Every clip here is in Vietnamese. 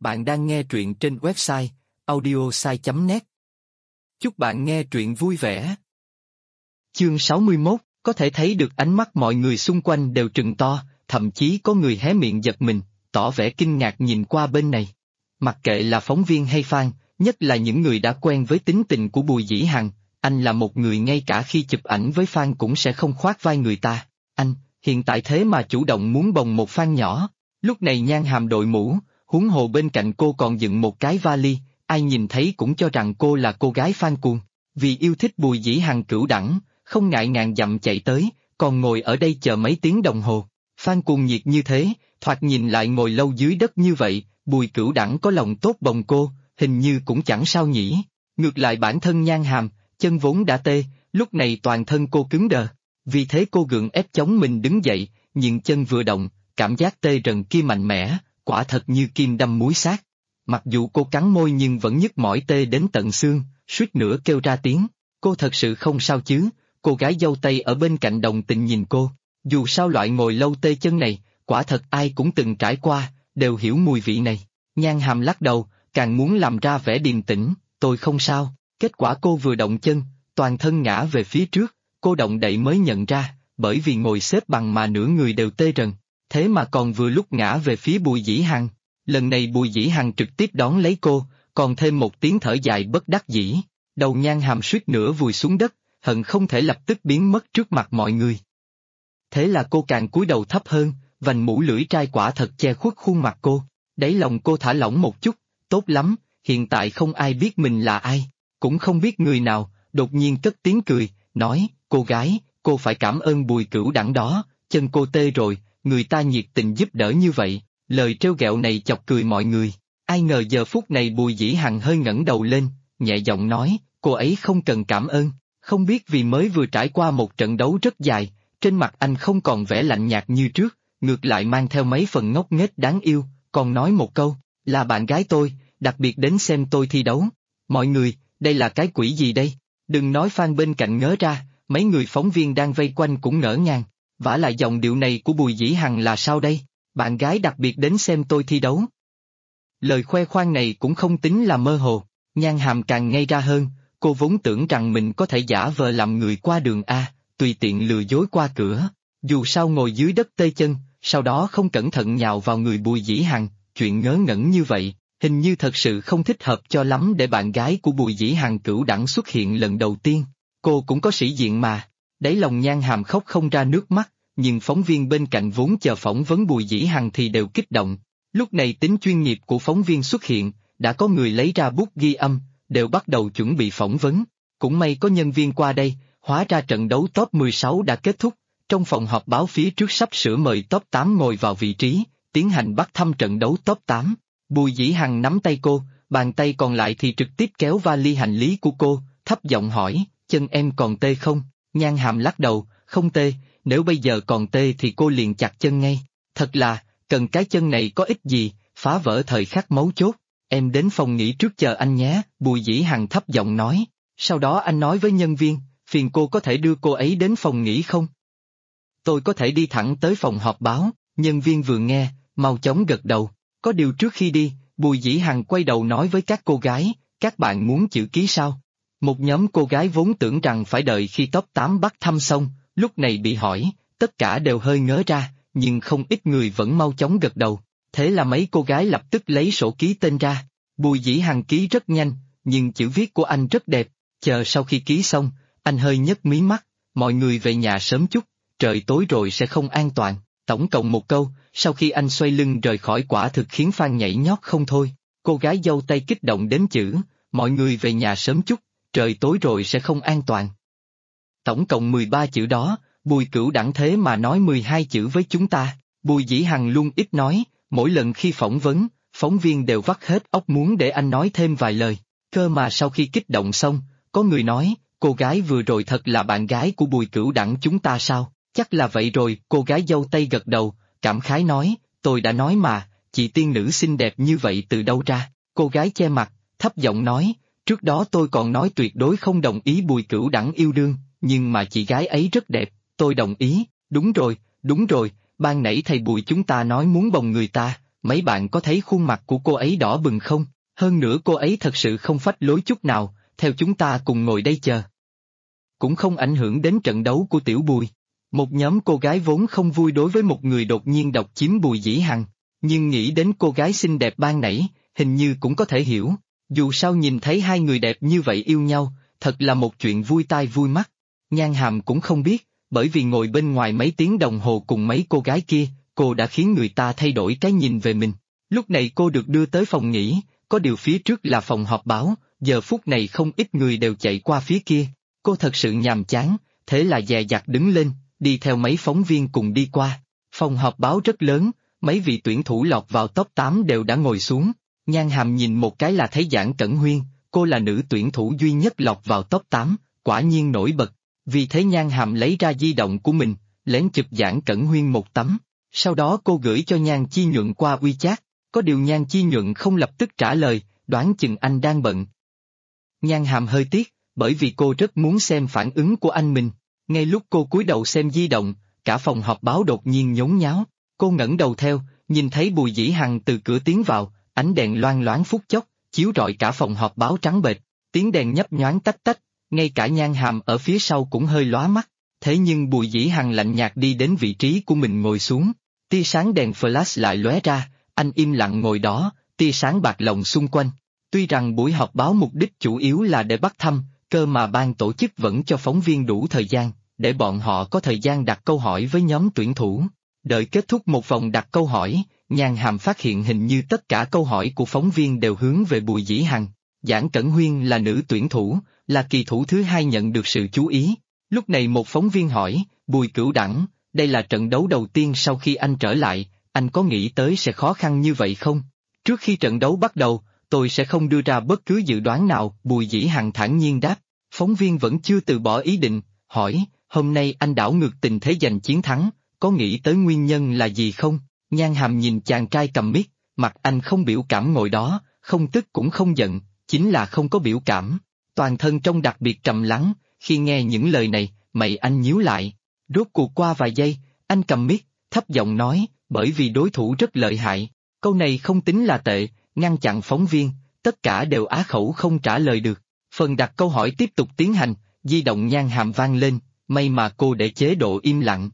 Bạn đang nghe truyện trên website audiosai.net. Chúc bạn nghe truyện vui vẻ. Chương 61, có thể thấy được ánh mắt mọi người xung quanh đều trừng to, thậm chí có người hé miệng giật mình, tỏ vẻ kinh ngạc nhìn qua bên này. Mặc kệ là phóng viên hay fan, nhất là những người đã quen với tính tình của Bùi Dĩ Hằng, anh là một người ngay cả khi chụp ảnh với fan cũng sẽ không khoác vai người ta. Anh, hiện tại thế mà chủ động muốn bồng một fan nhỏ. Lúc này Nhan Hàm đội mũ, huống hồ bên cạnh cô còn dựng một cái vali, ai nhìn thấy cũng cho rằng cô là cô gái fan cuồng. Vì yêu thích Bùi Dĩ Hằng cửu đẳng, không ngại ngàn dặm chạy tới, còn ngồi ở đây chờ mấy tiếng đồng hồ. Fan cuồng nhiệt như thế, thoạt nhìn lại ngồi lâu dưới đất như vậy, Bùi cửu đẳng có lòng tốt bồng cô, hình như cũng chẳng sao nhỉ. Ngược lại bản thân Nhan Hàm, chân vốn đã tê, lúc này toàn thân cô cứng đờ. Vì thế cô gượng ép chống mình đứng dậy, nhưng chân vừa động, cảm giác tê rần kia mạnh mẽ, quả thật như kim đâm muối xác. Mặc dù cô cắn môi nhưng vẫn nhức mỏi tê đến tận xương, suýt nữa kêu ra tiếng. Cô thật sự không sao chứ? Cô gái dâu tây ở bên cạnh đồng tình nhìn cô. Dù sao loại ngồi lâu tê chân này, quả thật ai cũng từng trải qua, đều hiểu mùi vị này. Nhan Hàm lắc đầu, càng muốn làm ra vẻ điềm tĩnh, tôi không sao. Kết quả cô vừa động chân, toàn thân ngã về phía trước, cô động đậy mới nhận ra, bởi vì ngồi xếp bằng mà nửa người đều tê rần. Thế mà còn vừa lúc ngã về phía Bùi Dĩ Hằng. Lần này Bùi Dĩ Hằng trực tiếp đón lấy cô, còn thêm một tiếng thở dài bất đắc dĩ. Đầu Nhan Hàm suýt nữa vùi xuống đất, hận không thể lập tức biến mất trước mặt mọi người. Thế là cô càng cúi đầu thấp hơn, vành mũ lưỡi trai quả thật che khuất khuôn mặt cô. Đáy lòng cô thả lỏng một chút, tốt lắm, hiện tại không ai biết mình là ai, cũng không biết người nào, đột nhiên cất tiếng cười, nói, cô gái, cô phải cảm ơn Bùi cửu đẳng đó, chân cô tê rồi, người ta nhiệt tình giúp đỡ như vậy. Lời trêu ghẹo này chọc cười mọi người. Ai ngờ giờ phút này Bùi Dĩ Hằng hơi ngẩng đầu lên, nhẹ giọng nói, cô ấy không cần cảm ơn. Không biết vì mới vừa trải qua một trận đấu rất dài, trên mặt anh không còn vẻ lạnh nhạt như trước, ngược lại mang theo mấy phần ngốc nghếch đáng yêu, còn nói một câu, là bạn gái tôi, đặc biệt đến xem tôi thi đấu. Mọi người, đây là cái quỷ gì đây? Đừng nói fan bên cạnh ngớ ra, mấy người phóng viên đang vây quanh cũng ngỡ ngàng. Vả lại giọng điệu này của Bùi Dĩ Hằng là sao đây? Bạn gái đặc biệt đến xem tôi thi đấu. Lời khoe khoang này cũng không tính là mơ hồ, Nhan Hàm càng ngây ra hơn, cô vốn tưởng rằng mình có thể giả vờ làm người qua đường A, tùy tiện lừa dối qua cửa. Dù sao ngồi dưới đất tê chân, sau đó không cẩn thận nhào vào người Bùi Dĩ Hằng, chuyện ngớ ngẩn như vậy, hình như thật sự không thích hợp cho lắm để bạn gái của Bùi Dĩ Hằng cửu đẳng xuất hiện lần đầu tiên. Cô cũng có sĩ diện mà. Đáy lòng Nhan Hàm khóc không ra nước mắt, nhưng phóng viên bên cạnh vốn chờ phỏng vấn Bùi Dĩ Hằng thì đều kích động. Lúc này tính chuyên nghiệp của phóng viên xuất hiện, đã có người lấy ra bút ghi âm, đều bắt đầu chuẩn bị phỏng vấn. Cũng may có nhân viên qua đây, hóa ra trận đấu top 16 đã kết thúc, trong phòng họp báo phía trước sắp sửa mời top 8 ngồi vào vị trí, tiến hành bắt thăm trận đấu top 8. Bùi Dĩ Hằng nắm tay cô, bàn tay còn lại thì trực tiếp kéo vali hành lý của cô, thấp giọng hỏi, chân em còn tê không? Nhan Hàm lắc đầu, không tê, nếu bây giờ còn tê thì cô liền chặt chân ngay. Thật là, cần cái chân này có ích gì, phá vỡ thời khắc mấu chốt. Em đến phòng nghỉ trước chờ anh nhé, Bùi Dĩ Hằng thấp giọng nói. Sau đó anh nói với nhân viên, phiền cô có thể đưa cô ấy đến phòng nghỉ không? Tôi có thể đi thẳng tới phòng họp báo, nhân viên vừa nghe, mau chóng gật đầu. Có điều trước khi đi, Bùi Dĩ Hằng quay đầu nói với các cô gái, các bạn muốn chữ ký sao? Một nhóm cô gái vốn tưởng rằng phải đợi khi top 8 bắt thăm xong, lúc này bị hỏi, tất cả đều hơi ngớ ra, nhưng không ít người vẫn mau chóng gật đầu. Thế là mấy cô gái lập tức lấy sổ ký tên ra. Bùi Dĩ Hằng ký rất nhanh, nhưng chữ viết của anh rất đẹp. Chờ sau khi ký xong, anh hơi nhấc mí mắt, mọi người về nhà sớm chút, trời tối rồi sẽ không an toàn. Tổng cộng một câu, sau khi anh xoay lưng rời khỏi quả thực khiến fan nhảy nhót không thôi. Cô gái dâu tây kích động đến chữ, mọi người về nhà sớm chút, trời tối rồi sẽ không an toàn. Tổng cộng 13 chữ đó, Bùi cửu đẳng thế mà nói 12 chữ với chúng ta. Bùi Dĩ Hằng luôn ít nói, mỗi lần khi phỏng vấn, phóng viên đều vắt hết óc muốn để anh nói thêm vài lời. Cơ mà sau khi kích động xong, có người nói, cô gái vừa rồi thật là bạn gái của Bùi cửu đẳng chúng ta sao? Chắc là vậy rồi, cô gái dâu tây gật đầu, cảm khái nói, tôi đã nói mà, chị tiên nữ xinh đẹp như vậy từ đâu ra? Cô gái che mặt, thấp giọng nói, trước đó tôi còn nói tuyệt đối không đồng ý Bùi cửu đẳng yêu đương, nhưng mà chị gái ấy rất đẹp, tôi đồng ý, đúng rồi, ban nãy thầy Bùi chúng ta nói muốn bồng người ta, mấy bạn có thấy khuôn mặt của cô ấy đỏ bừng không? Hơn nữa cô ấy thật sự không phách lối chút nào, theo chúng ta cùng ngồi đây chờ. Cũng không ảnh hưởng đến trận đấu của Tiểu Bùi. Một nhóm cô gái vốn không vui đối với một người đột nhiên độc chiếm Bùi Dĩ Hằng, nhưng nghĩ đến cô gái xinh đẹp ban nãy, hình như cũng có thể hiểu. Dù sao nhìn thấy hai người đẹp như vậy yêu nhau, thật là một chuyện vui tai vui mắt. Nhan Hàm cũng không biết, bởi vì ngồi bên ngoài mấy tiếng đồng hồ cùng mấy cô gái kia, cô đã khiến người ta thay đổi cái nhìn về mình. Lúc này cô được đưa tới phòng nghỉ, có điều phía trước là phòng họp báo, giờ phút này không ít người đều chạy qua phía kia. Cô thật sự nhàm chán, thế là dè dặt đứng lên, đi theo mấy phóng viên cùng đi qua. Phòng họp báo rất lớn, mấy vị tuyển thủ lọt vào top 8 đều đã ngồi xuống. Nhan Hàm nhìn một cái là thấy Giản Cẩn Huyên, cô là nữ tuyển thủ duy nhất lọt vào top 8, quả nhiên nổi bật. Vì thế Nhan Hàm lấy ra di động của mình, lén chụp Giản Cẩn Huyên một tấm. Sau đó cô gửi cho Nhan Chi Nhuận qua WeChat, có điều Nhan Chi Nhuận không lập tức trả lời, đoán chừng anh đang bận. Nhan Hàm hơi tiếc, bởi vì cô rất muốn xem phản ứng của anh mình. Ngay lúc cô cúi đầu xem di động, cả phòng họp báo đột nhiên nhốn nháo. Cô ngẩng đầu theo, nhìn thấy Bùi Dĩ Hằng từ cửa tiến vào, ánh đèn loang loáng phút chốc, chiếu rọi cả phòng họp báo trắng bệch, tiếng đèn nhấp nhoáng tách tách, ngay cả Nhan Hàm ở phía sau cũng hơi lóa mắt. Thế nhưng Bùi Dĩ Hằng lạnh nhạt đi đến vị trí của mình ngồi xuống, tia sáng đèn flash lại lóe ra, anh im lặng ngồi đó, tia sáng bạc lộng xung quanh. Tuy rằng buổi họp báo mục đích chủ yếu là để bắt thăm, cơ mà ban tổ chức vẫn cho phóng viên đủ thời gian, để bọn họ có thời gian đặt câu hỏi với nhóm tuyển thủ. Đợi kết thúc một vòng đặt câu hỏi, Nhan Hàm phát hiện hình như tất cả câu hỏi của phóng viên đều hướng về Bùi Dĩ Hằng. Giản Cẩn Huyên là nữ tuyển thủ, là kỳ thủ thứ hai nhận được sự chú ý. Lúc này một phóng viên hỏi, Bùi Cửu Đẳng, đây là trận đấu đầu tiên sau khi anh trở lại, anh có nghĩ tới sẽ khó khăn như vậy không? Trước khi trận đấu bắt đầu, tôi sẽ không đưa ra bất cứ dự đoán nào, Bùi Dĩ Hằng thản nhiên đáp. Phóng viên vẫn chưa từ bỏ ý định, hỏi, hôm nay anh đảo ngược tình thế giành chiến thắng, có nghĩ tới nguyên nhân là gì không? Nhan Hàm nhìn chàng trai cầm mic, mặt anh không biểu cảm ngồi đó, không tức cũng không giận, chính là không có biểu cảm. Toàn thân trông đặc biệt trầm lắng, khi nghe những lời này, mày anh nhíu lại. Rốt cuộc qua vài giây, anh cầm mic, thấp giọng nói, bởi vì đối thủ rất lợi hại. Câu này không tính là tệ, ngăn chặn phóng viên, tất cả đều á khẩu không trả lời được. Phần đặt câu hỏi tiếp tục tiến hành, di động Nhan Hàm vang lên, may mà cô để chế độ im lặng.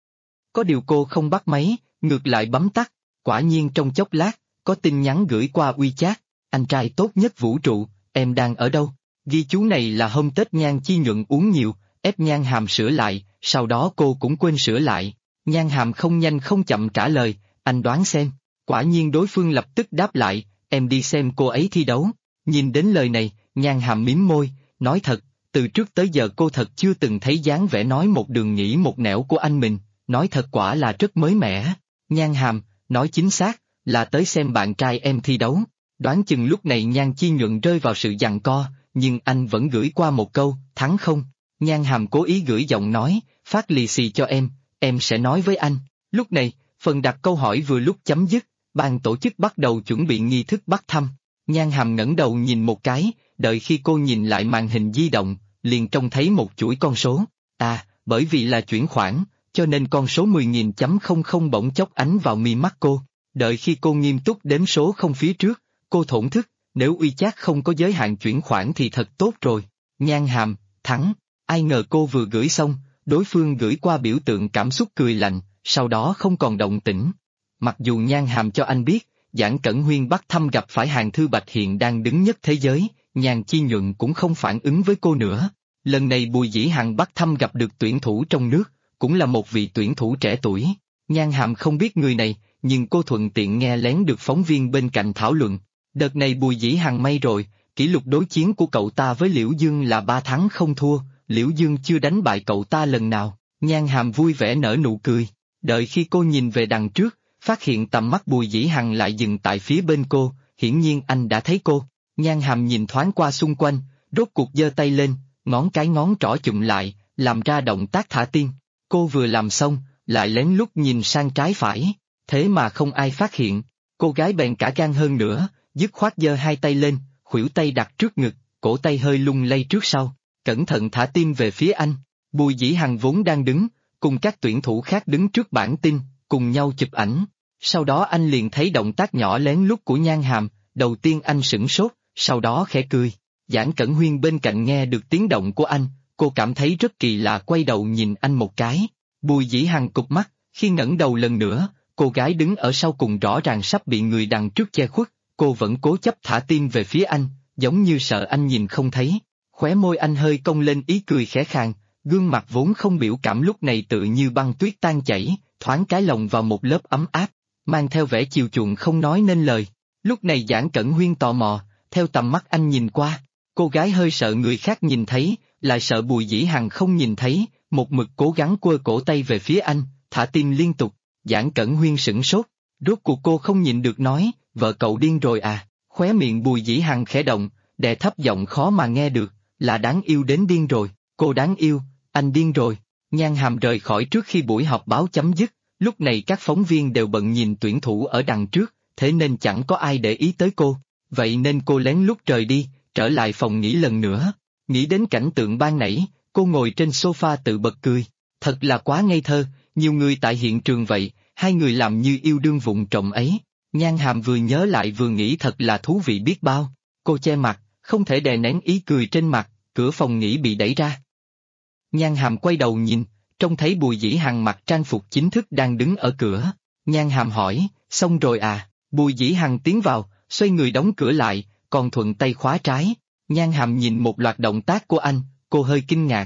Có điều cô không bắt máy, ngược lại bấm tắt, quả nhiên trong chốc lát, có tin nhắn gửi qua WeChat, anh trai tốt nhất vũ trụ, em đang ở đâu? Ghi chú này là hôm Tết Nhan Chi Nhuận uống nhiều, ép Nhan Hàm sửa lại, sau đó cô cũng quên sửa lại. Nhan Hàm không nhanh không chậm trả lời, anh đoán xem. Quả nhiên đối phương lập tức đáp lại, em đi xem cô ấy thi đấu. Nhìn đến lời này, Nhan Hàm mím môi, nói thật, từ trước tới giờ cô thật chưa từng thấy dáng vẻ nói một đường nghĩ một nẻo của anh mình, nói thật quả là rất mới mẻ. Nhan Hàm, nói chính xác, là tới xem bạn trai em thi đấu. Đoán chừng lúc này Nhan Chi Nhuận rơi vào sự giằng co, nhưng anh vẫn gửi qua một câu, thắng không? Nhan Hàm cố ý gửi giọng nói, phát lì xì cho em sẽ nói với anh. Lúc này, phần đặt câu hỏi vừa lúc chấm dứt, ban tổ chức bắt đầu chuẩn bị nghi thức bắt thăm. Nhan Hàm ngẩng đầu nhìn một cái, đợi khi cô nhìn lại màn hình di động, liền trông thấy một chuỗi con số. À, bởi vì là chuyển khoản, cho nên con số 10.00 bỗng chốc ánh vào mi mắt cô. Đợi khi cô nghiêm túc đếm số không phía trước, cô thổn thức, nếu WeChat không có giới hạn chuyển khoản thì thật tốt rồi. Nhan Hàm, thắng. Ai ngờ cô vừa gửi xong, đối phương gửi qua biểu tượng cảm xúc cười lạnh, sau đó không còn động tĩnh. Mặc dù Nhan Hàm cho anh biết, Giản Cẩn Huyên bắt thăm gặp phải Hàn Thư Bạch hiện đang đứng nhất thế giới, Nhan Chi Nhuận cũng không phản ứng với cô nữa. Lần này Bùi Dĩ Hằng bắt thăm gặp được tuyển thủ trong nước, cũng là một vị tuyển thủ trẻ tuổi. Nhan Hàm không biết người này, nhưng cô thuận tiện nghe lén được phóng viên bên cạnh thảo luận. Đợt này Bùi Dĩ Hằng may rồi, kỷ lục đối chiến của cậu ta với Liễu Dương là 3 thắng không thua, Liễu Dương chưa đánh bại cậu ta lần nào. Nhan Hàm vui vẻ nở nụ cười. Đợi khi cô nhìn về đằng trước, phát hiện tầm mắt Bùi Dĩ Hằng lại dừng tại phía bên cô, hiển nhiên anh đã thấy cô. Nhan Hàm nhìn thoáng qua xung quanh, rốt cuộc giơ tay lên, ngón trỏ chụm lại, làm ra động tác thả tiên. Cô vừa làm xong, lại lén lút nhìn sang trái phải, thế mà không ai phát hiện. Cô gái bèn cả gan hơn nữa, dứt khoát giơ hai tay lên, khuỷu tay đặt trước ngực, cổ tay hơi lung lay trước sau, cẩn thận thả tim về phía anh. Bùi Dĩ Hằng vốn đang đứng, cùng các tuyển thủ khác đứng trước bảng tin, cùng nhau chụp ảnh. Sau đó anh liền thấy động tác nhỏ lén lút của Nhan Hàm, đầu tiên anh sửng sốt, sau đó khẽ cười. Giản Cẩn Huyên bên cạnh nghe được tiếng động của anh, cô cảm thấy rất kỳ lạ quay đầu nhìn anh một cái. Bùi Dĩ Hằng cụp mắt, khi ngẩng đầu lần nữa, cô gái đứng ở sau cùng rõ ràng sắp bị người đằng trước che khuất, cô vẫn cố chấp thả tim về phía anh, giống như sợ anh nhìn không thấy. Khóe môi anh hơi cong lên ý cười khẽ khàng, gương mặt vốn không biểu cảm lúc này tự như băng tuyết tan chảy, thoáng cái lòng vào một lớp ấm áp, mang theo vẻ chiều chuộng không nói nên lời. Lúc này Giản Cẩn Huyên tò mò, theo tầm mắt anh nhìn qua, cô gái hơi sợ người khác nhìn thấy, lại sợ Bùi Dĩ Hằng không nhìn thấy, một mực cố gắng quơ cổ tay về phía anh, thả tim liên tục. Giản Cẩn Huyên sửng sốt, rốt cuộc cô không nhịn được nói, vợ cậu điên rồi à, khóe miệng Bùi Dĩ Hằng khẽ động, đè thấp giọng khó mà nghe được, là đáng yêu đến điên rồi, cô đáng yêu, anh điên rồi. Nhan Hàm rời khỏi trước khi buổi họp báo chấm dứt, lúc này các phóng viên đều bận nhìn tuyển thủ ở đằng trước, thế nên chẳng có ai để ý tới cô, vậy nên cô lén lút rời đi, trở lại phòng nghỉ lần nữa. Nghĩ đến cảnh tượng ban nãy, cô ngồi trên sofa tự bật cười, thật là quá ngây thơ, nhiều người tại hiện trường vậy, hai người làm như yêu đương vụng trộm ấy. Nhan Hàm vừa nhớ lại vừa nghĩ thật là thú vị biết bao, cô che mặt, không thể đè nén ý cười trên mặt, cửa phòng nghỉ bị đẩy ra. Nhan Hàm quay đầu nhìn, trông thấy Bùi Dĩ Hằng mặc trang phục chính thức đang đứng ở cửa. Nhan Hàm hỏi, xong rồi à? Bùi Dĩ Hằng tiến vào, xoay người đóng cửa lại, còn thuận tay khóa trái. Nhan Hàm nhìn một loạt động tác của anh, cô hơi kinh ngạc.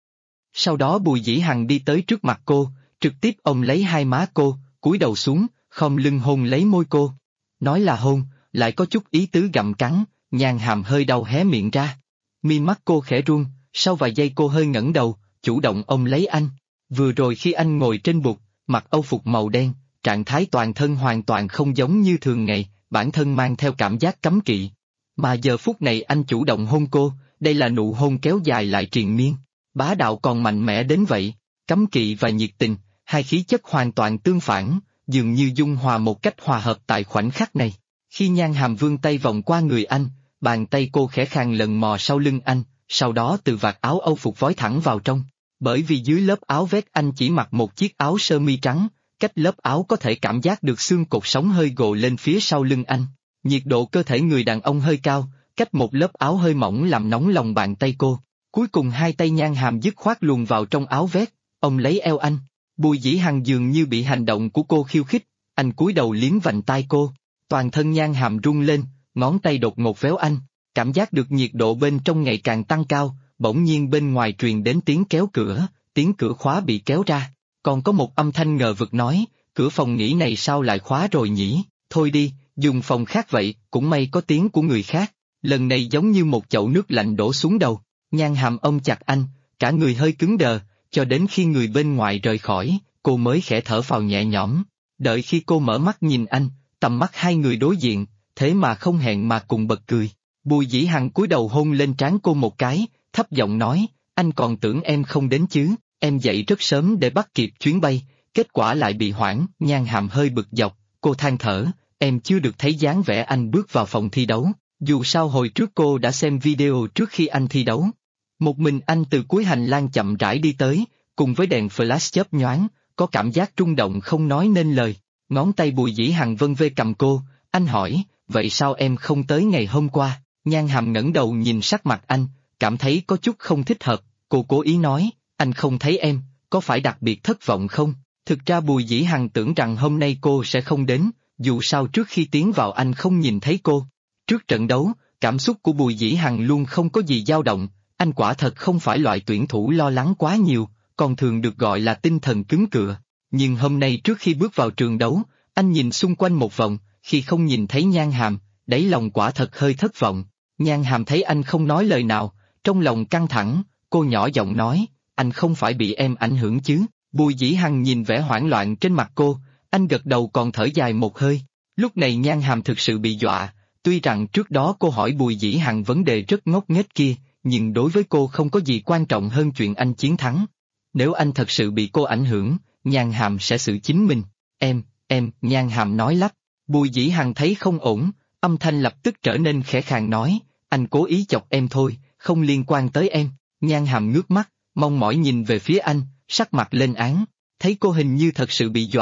Sau đó Bùi Dĩ Hằng đi tới trước mặt cô, trực tiếp ôm lấy hai má cô, cúi đầu xuống, khom lưng hôn lấy môi cô. Nói là hôn, lại có chút ý tứ gặm cắn, Nhan Hàm hơi đau hé miệng ra. Mi mắt cô khẽ run, sau vài giây cô hơi ngẩng đầu, chủ động ôm lấy anh. Vừa rồi khi anh ngồi trên bục, mặc âu phục màu đen, trạng thái toàn thân hoàn toàn không giống như thường ngày, bản thân mang theo cảm giác cấm kỵ. Mà giờ phút này anh chủ động hôn cô, đây là nụ hôn kéo dài lại triền miên. Bá đạo còn mạnh mẽ đến vậy, cấm kỵ và nhiệt tình, hai khí chất hoàn toàn tương phản, dường như dung hòa một cách hòa hợp tại khoảnh khắc này. Khi Nhan Hàm vươn tay vòng qua người anh, bàn tay cô khẽ khàng lần mò sau lưng anh, sau đó từ vạt áo âu phục vói thẳng vào trong. Bởi vì dưới lớp áo vest anh chỉ mặc một chiếc áo sơ mi trắng, cách lớp áo có thể cảm giác được xương cột sống hơi gồ lên phía sau lưng anh. Nhiệt độ cơ thể người đàn ông hơi cao, cách một lớp áo hơi mỏng làm nóng lòng bàn tay cô. Cuối cùng hai tay Nhan Hàm dứt khoát luồn vào trong áo vest, ôm lấy eo anh. Bùi Dĩ Hằng dường như bị hành động của cô khiêu khích, anh cúi đầu liếm vành tai cô. Toàn thân Nhan Hàm rung lên, ngón tay đột ngột véo anh, cảm giác được nhiệt độ bên trong ngày càng tăng cao, bỗng nhiên bên ngoài truyền đến tiếng kéo cửa, tiếng cửa khóa bị kéo ra. Còn có một âm thanh ngờ vực nói, cửa phòng nghỉ này sao lại khóa rồi nhỉ, thôi đi, dùng phòng khác vậy, cũng may có tiếng của người khác. Lần này giống như một chậu nước lạnh đổ xuống đầu. Nhan Hàm ôm chặt anh, cả người hơi cứng đờ, cho đến khi người bên ngoài rời khỏi, cô mới khẽ thở phào nhẹ nhõm. Đợi khi cô mở mắt nhìn anh, tầm mắt hai người đối diện, thế mà không hẹn mà cùng bật cười. Bùi Dĩ Hằng cúi đầu hôn lên trán cô một cái, thấp giọng nói, anh còn tưởng em không đến chứ, em dậy rất sớm để bắt kịp chuyến bay, kết quả lại bị hoãn. Nhan Hàm hơi bực dọc, cô than thở, em chưa được thấy dáng vẻ anh bước vào phòng thi đấu, dù sao hồi trước cô đã xem video trước khi anh thi đấu. Một mình anh từ cuối hành lang chậm rãi đi tới, cùng với đèn flash chớp nhoáng, có cảm giác rung động không nói nên lời. Ngón tay Bùi Dĩ Hằng vân vê cầm cô, anh hỏi, vậy sao em không tới ngày hôm qua? Nhan Hàm ngẩng đầu nhìn sắc mặt anh, cảm thấy có chút không thích hợp, cô cố ý nói, anh không thấy em, có phải đặc biệt thất vọng không? Thực ra Bùi Dĩ Hằng tưởng rằng hôm nay cô sẽ không đến, dù sao trước khi tiến vào anh không nhìn thấy cô. Trước trận đấu, cảm xúc của Bùi Dĩ Hằng luôn không có gì dao động, anh quả thật không phải loại tuyển thủ lo lắng quá nhiều, còn thường được gọi là tinh thần cứng cựa. Nhưng hôm nay trước khi bước vào trường đấu, anh nhìn xung quanh một vòng, khi không nhìn thấy Nhan Hàm, đáy lòng quả thật hơi thất vọng. Nhan Hàm thấy anh không nói lời nào, trong lòng căng thẳng, cô nhỏ giọng nói, anh không phải bị em ảnh hưởng chứ? Bùi Dĩ Hằng nhìn vẻ hoảng loạn trên mặt cô, anh gật đầu còn thở dài một hơi. Lúc này Nhan Hàm thực sự bị dọa, tuy rằng trước đó cô hỏi Bùi Dĩ Hằng vấn đề rất ngốc nghếch kia, nhưng đối với cô không có gì quan trọng hơn chuyện anh chiến thắng. Nếu anh thật sự bị cô ảnh hưởng, Nhan Hàm sẽ xử chính mình. Em, Nhan Hàm nói lắp. Bùi Dĩ Hằng thấy không ổn, âm thanh lập tức trở nên khẽ khàng nói, anh cố ý chọc em thôi, không liên quan tới em. Nhan Hàm ngước mắt, mong mỏi nhìn về phía anh, sắc mặt lên án, thấy cô hình như thật sự bị dọa,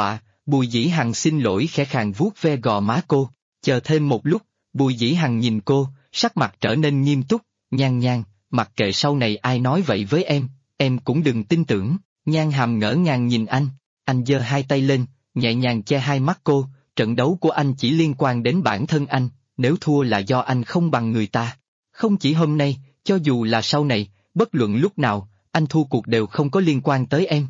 Bùi Dĩ Hằng xin lỗi khẽ khàng vuốt ve gò má cô, chờ thêm một lúc, Bùi Dĩ Hằng nhìn cô, sắc mặt trở nên nghiêm túc, Nhan Nhan, mặc kệ sau này ai nói vậy với em cũng đừng tin tưởng. Nhan Hàm ngỡ ngàng nhìn anh giơ hai tay lên, nhẹ nhàng che hai mắt cô, trận đấu của anh chỉ liên quan đến bản thân anh, nếu thua là do anh không bằng người ta. Không chỉ hôm nay, cho dù là sau này, bất luận lúc nào, anh thua cuộc đều không có liên quan tới em.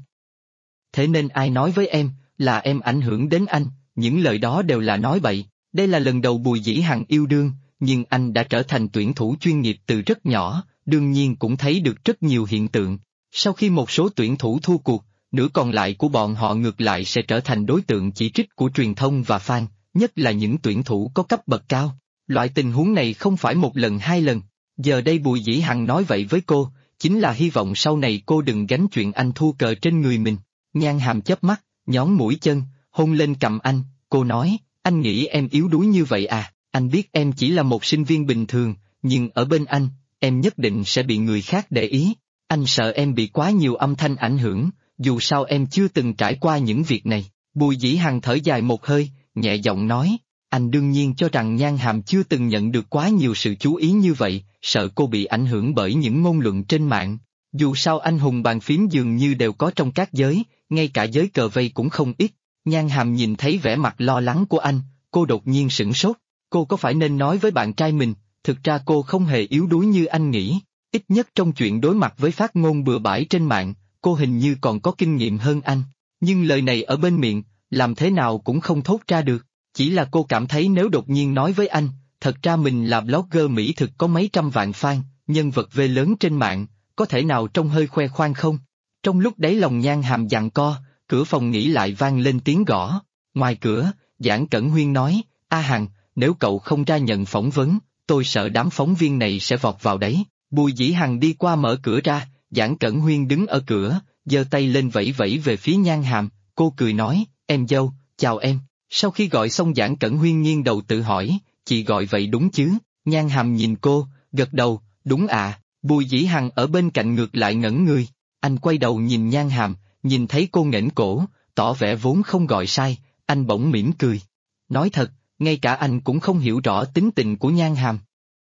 Thế nên ai nói với em, là em ảnh hưởng đến anh, những lời đó đều là nói bậy. Đây là lần đầu Bùi Dĩ Hằng yêu đương, nhưng anh đã trở thành tuyển thủ chuyên nghiệp từ rất nhỏ, đương nhiên cũng thấy được rất nhiều hiện tượng. Sau khi một số tuyển thủ thua cuộc, nửa còn lại của bọn họ ngược lại sẽ trở thành đối tượng chỉ trích của truyền thông và fan, nhất là những tuyển thủ có cấp bậc cao. Loại tình huống này không phải một lần hai lần. Giờ đây Bùi Dĩ Hằng nói vậy với cô, chính là hy vọng sau này cô đừng gánh chuyện anh thua cờ trên người mình. Nhan Hàm chớp mắt, nhón mũi chân, hôn lên cằm anh, cô nói, anh nghĩ em yếu đuối như vậy à, anh biết em chỉ là một sinh viên bình thường, nhưng ở bên anh, em nhất định sẽ bị người khác để ý. Anh sợ em bị quá nhiều âm thanh ảnh hưởng, dù sao em chưa từng trải qua những việc này. Bùi Dĩ Hằng thở dài một hơi, nhẹ giọng nói, anh đương nhiên cho rằng Nhan Hàm chưa từng nhận được quá nhiều sự chú ý như vậy, sợ cô bị ảnh hưởng bởi những ngôn luận trên mạng. Dù sao anh hùng bàn phím dường như đều có trong các giới, ngay cả giới cờ vây cũng không ít. Nhan Hàm nhìn thấy vẻ mặt lo lắng của anh, cô đột nhiên sửng sốt, cô có phải nên nói với bạn trai mình, thực ra cô không hề yếu đuối như anh nghĩ, ít nhất trong chuyện đối mặt với phát ngôn bừa bãi trên mạng, cô hình như còn có kinh nghiệm hơn anh, nhưng lời này ở bên miệng, làm thế nào cũng không thốt ra được, chỉ là cô cảm thấy nếu đột nhiên nói với anh, thật ra mình là blogger mỹ thực có mấy trăm vạn fan, nhân vật V lớn trên mạng, có thể nào trông hơi khoe khoang không? Trong lúc đáy lòng Nhan Hàm giằng co, cửa phòng nghỉ lại vang lên tiếng gõ. Ngoài cửa, Giản Cẩn Huyên nói, A Hằng, nếu cậu không ra nhận phỏng vấn, tôi sợ đám phóng viên này sẽ vọt vào đấy. Bùi Dĩ Hằng đi qua mở cửa ra, Giản Cẩn Huyên đứng ở cửa, giơ tay lên vẫy vẫy về phía Nhan Hàm, cô cười nói, em dâu, chào em. Sau khi gọi xong Giản Cẩn Huyên nghiêng đầu tự hỏi, chị gọi vậy đúng chứ? Nhan Hàm nhìn cô, gật đầu, đúng ạ. Bùi Dĩ Hằng ở bên cạnh ngược lại ngẩn người, anh quay đầu nhìn Nhan Hàm, nhìn thấy cô nghển cổ, tỏ vẻ vốn không gọi sai, anh bỗng mỉm cười. Nói thật, ngay cả anh cũng không hiểu rõ tính tình của Nhan Hàm.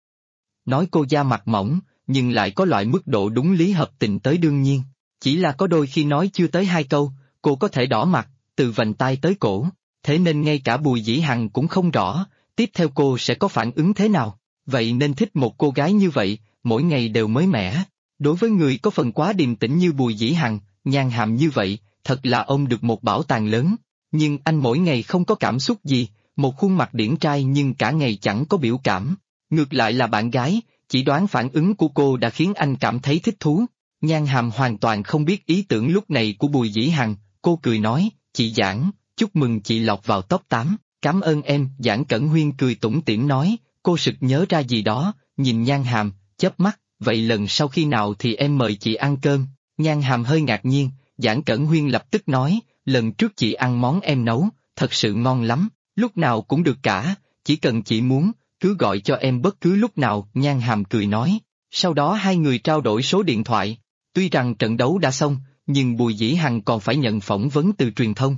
Nói cô da mặt mỏng, nhưng lại có loại mức độ đúng lý hợp tình tới đương nhiên. Chỉ là có đôi khi nói chưa tới hai câu, cô có thể đỏ mặt, từ vành tai tới cổ, thế nên ngay cả Bùi Dĩ Hằng cũng không rõ, tiếp theo cô sẽ có phản ứng thế nào. Vậy nên thích một cô gái như vậy, mỗi ngày đều mới mẻ. Đối với người có phần quá điềm tĩnh như Bùi Dĩ Hằng, Nhan Hàm như vậy, thật là ôm được một bảo tàng lớn. Nhưng anh mỗi ngày không có cảm xúc gì, một khuôn mặt điển trai nhưng cả ngày chẳng có biểu cảm. Ngược lại là bạn gái, chỉ đoán phản ứng của cô đã khiến anh cảm thấy thích thú. Nhan Hàm hoàn toàn không biết ý tưởng lúc này của Bùi Dĩ Hằng, cô cười nói, chị Giản, chúc mừng chị lọt vào top 8, cảm ơn em. Giản Cẩn Huyên cười tủm tỉm nói, cô sực nhớ ra gì đó, nhìn Nhan Hàm, chớp mắt, vậy lần sau khi nào thì em mời chị ăn cơm. Nhan Hàm hơi ngạc nhiên, Giản Cẩn Huyên lập tức nói, lần trước chị ăn món em nấu, thật sự ngon lắm, lúc nào cũng được cả, chỉ cần chị muốn, cứ gọi cho em bất cứ lúc nào. Nhan Hàm cười nói, sau đó hai người trao đổi số điện thoại. Tuy rằng trận đấu đã xong, nhưng Bùi Dĩ Hằng còn phải nhận phỏng vấn từ truyền thông.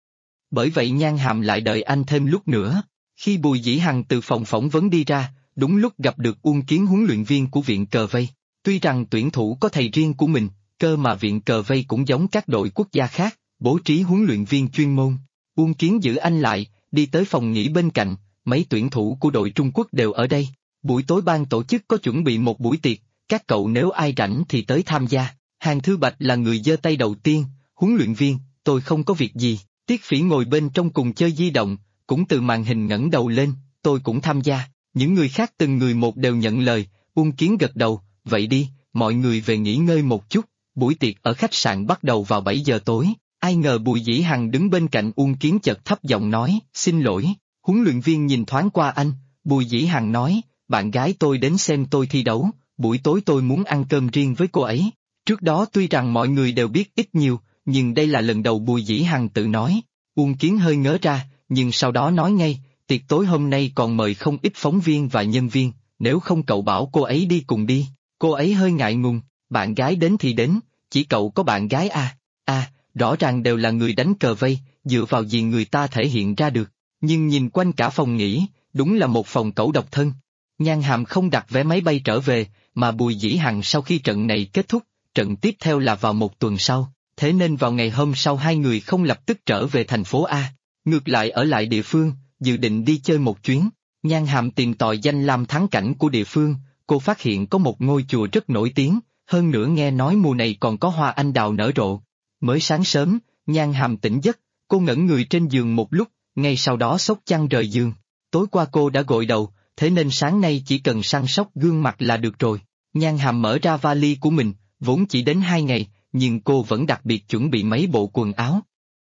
Bởi vậy Nhan Hàm lại đợi anh thêm lúc nữa. Khi Bùi Dĩ Hằng từ phòng phỏng vấn đi ra, đúng lúc gặp được Uông Kiến huấn luyện viên của viện cờ vây. Tuy rằng tuyển thủ có thầy riêng của mình, cơ mà viện cờ vây cũng giống các đội quốc gia khác, bố trí huấn luyện viên chuyên môn. Uông Kiến giữ anh lại, đi tới phòng nghỉ bên cạnh, mấy tuyển thủ của đội Trung Quốc đều ở đây. Buổi tối ban tổ chức có chuẩn bị một buổi tiệc, các cậu nếu ai rảnh thì tới tham gia. Hàn Thư Bạch là người giơ tay đầu tiên, huấn luyện viên, tôi không có việc gì. Tiết Phỉ ngồi bên trong cùng chơi di động, cũng từ màn hình ngẩng đầu lên, tôi cũng tham gia. Những người khác từng người một đều nhận lời, Uông Kiến gật đầu, vậy đi, mọi người về nghỉ ngơi một chút. Buổi tiệc ở khách sạn bắt đầu vào 7 giờ tối, ai ngờ Bùi Dĩ Hằng đứng bên cạnh Uông Kiến chợt thấp giọng nói, xin lỗi. Huấn luyện viên nhìn thoáng qua anh, Bùi Dĩ Hằng nói, bạn gái tôi đến xem tôi thi đấu, buổi tối tôi muốn ăn cơm riêng với cô ấy. Trước đó tuy rằng mọi người đều biết ít nhiều, nhưng đây là lần đầu Bùi Dĩ Hằng tự nói. Uông Kiến hơi ngớ ra, nhưng sau đó nói ngay, tiệc tối hôm nay còn mời không ít phóng viên và nhân viên, nếu không cậu bảo cô ấy đi cùng đi. Cô ấy hơi ngại ngùng, bạn gái đến thì đến, chỉ cậu có bạn gái à? À, rõ ràng đều là người đánh cờ vây, dựa vào gì người ta thể hiện ra được, nhưng nhìn quanh cả phòng nghỉ, đúng là một phòng cẩu độc thân. Nhan Hàm không đặt vé máy bay trở về, mà Bùi Dĩ Hằng sau khi trận này kết thúc, trận tiếp theo là vào một tuần sau, thế nên vào ngày hôm sau hai người không lập tức trở về thành phố A, ngược lại ở lại địa phương, dự định đi chơi một chuyến. Nhan Hàm tìm tòi danh lam thắng cảnh của địa phương, cô phát hiện có một ngôi chùa rất nổi tiếng, hơn nữa nghe nói mùa này còn có hoa anh đào nở rộ. Mới sáng sớm, Nhan Hàm tỉnh giấc, cô ngẩn người trên giường một lúc, ngay sau đó xốc chăn rời giường. Tối qua cô đã gội đầu, thế nên sáng nay chỉ cần săn sóc gương mặt là được rồi. Nhan Hàm mở ra vali của mình, vốn chỉ đến 2 ngày, nhưng cô vẫn đặc biệt chuẩn bị mấy bộ quần áo.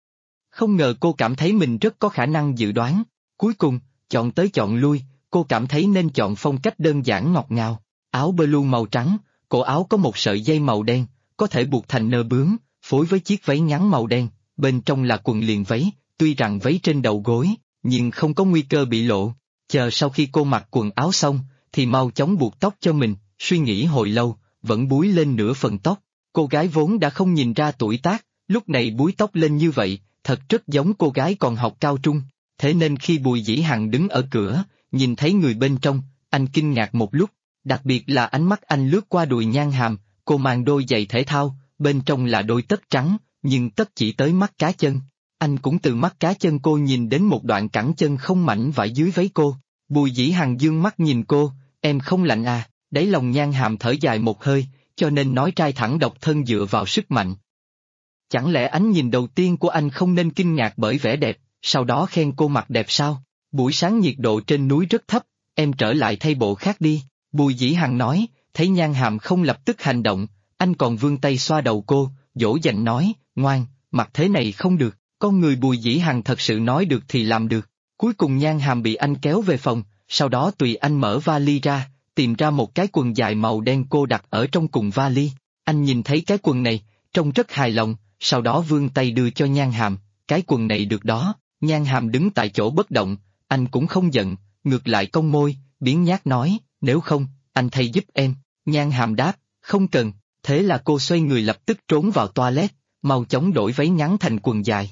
Không ngờ cô cảm thấy mình rất có khả năng dự đoán. Cuối cùng, chọn tới chọn lui, cô cảm thấy nên chọn phong cách đơn giản ngọt ngào. Áo blue màu trắng, cổ áo có một sợi dây màu đen, có thể buộc thành nơ bướm, phối với chiếc váy ngắn màu đen, bên trong là quần liền váy, tuy rằng váy trên đầu gối, nhưng không có nguy cơ bị lộ. Chờ sau khi cô mặc quần áo xong, thì mau chóng buộc tóc cho mình, suy nghĩ hồi lâu, vẫn búi lên nửa phần tóc. Cô gái vốn đã không nhìn ra tuổi tác, lúc này búi tóc lên như vậy, thật rất giống cô gái còn học cao trung. Thế nên khi Bùi Dĩ Hằng đứng ở cửa, nhìn thấy người bên trong, anh kinh ngạc một lúc, đặc biệt là ánh mắt anh lướt qua đùi Nhan Hàm, cô mang đôi giày thể thao, bên trong là đôi tất trắng, nhưng tất chỉ tới mắt cá chân. Anh cũng từ mắt cá chân cô nhìn đến một đoạn cẳng chân không mảnh vải dưới váy cô. Bùi Dĩ Hằng dương mắt nhìn cô, em không lạnh à, đáy lòng Nhan Hàm thở dài một hơi, cho nên nói trai thẳng độc thân dựa vào sức mạnh. Chẳng lẽ ánh nhìn đầu tiên của anh không nên kinh ngạc bởi vẻ đẹp, sau đó khen cô mặt đẹp sao? Buổi sáng nhiệt độ trên núi rất thấp, em trở lại thay bộ khác đi. Bùi Dĩ Hằng nói, thấy Nhan Hàm không lập tức hành động, anh còn vươn tay xoa đầu cô, dỗ dành nói, ngoan, mặc thế này không được. Con người Bùi Dĩ Hằng thật sự nói được thì làm được. Cuối cùng Nhan Hàm bị anh kéo về phòng, sau đó tùy anh mở vali ra, tìm ra một cái quần dài màu đen cô đặt ở trong cùng vali. Anh nhìn thấy cái quần này, trông rất hài lòng, sau đó vươn tay đưa cho Nhan Hàm, cái quần này được đó. Nhan Hàm đứng tại chỗ bất động, anh cũng không giận, ngược lại cong môi, biếng nhác nói, nếu không, anh thay giúp em. Nhan Hàm đáp, không cần, thế là cô xoay người lập tức trốn vào toilet, mau chóng đổi váy ngắn thành quần dài.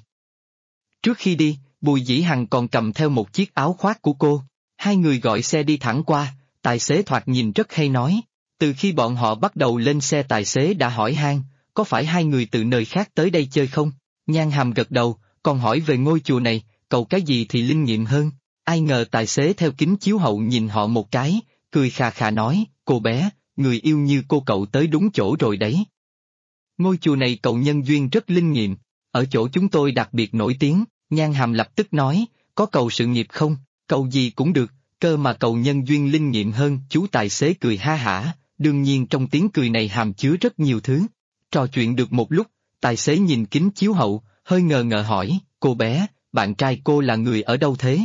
Trước khi đi, Bùi Dĩ Hằng còn cầm theo một chiếc áo khoác của cô. Hai người gọi xe đi thẳng qua, tài xế thoạt nhìn rất hay nói. Từ khi bọn họ bắt đầu lên xe tài xế đã hỏi han, có phải hai người từ nơi khác tới đây chơi không? Nhan Hàm gật đầu, còn hỏi về ngôi chùa này, cầu cái gì thì linh nghiệm hơn. Ai ngờ tài xế theo kính chiếu hậu nhìn họ một cái, cười khà khà nói, cô bé, người yêu như cô cậu tới đúng chỗ rồi đấy. Ngôi chùa này cậu nhân duyên rất linh nghiệm, ở chỗ chúng tôi đặc biệt nổi tiếng. Nhan Hàm lập tức nói, có cầu sự nghiệp không, cầu gì cũng được, cơ mà cầu nhân duyên linh nghiệm hơn. Chú tài xế cười ha hả, đương nhiên trong tiếng cười này hàm chứa rất nhiều thứ. Trò chuyện được một lúc, tài xế nhìn kính chiếu hậu, hơi ngờ ngợ hỏi, cô bé, bạn trai cô là người ở đâu thế?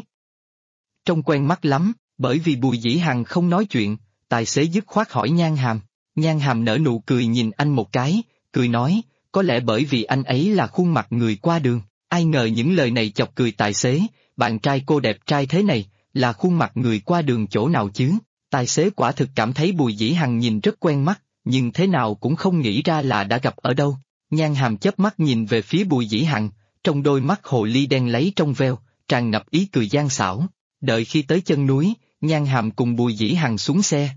Trông quen mắt lắm, bởi vì Bùi Dĩ Hằng không nói chuyện, tài xế dứt khoát hỏi Nhan Hàm. Nhan Hàm nở nụ cười nhìn anh một cái, cười nói, có lẽ bởi vì anh ấy là khuôn mặt người qua đường. Ai ngờ những lời này chọc cười tài xế, bạn trai cô đẹp trai thế này, là khuôn mặt người qua đường chỗ nào chứ? Tài xế quả thực cảm thấy Bùi Dĩ Hằng nhìn rất quen mắt, nhưng thế nào cũng không nghĩ ra là đã gặp ở đâu. Nhan Hàm chớp mắt nhìn về phía Bùi Dĩ Hằng, trong đôi mắt hồ ly đen lấy trong veo, tràn ngập ý cười gian xảo. Đợi khi tới chân núi, Nhan Hàm cùng Bùi Dĩ Hằng xuống xe.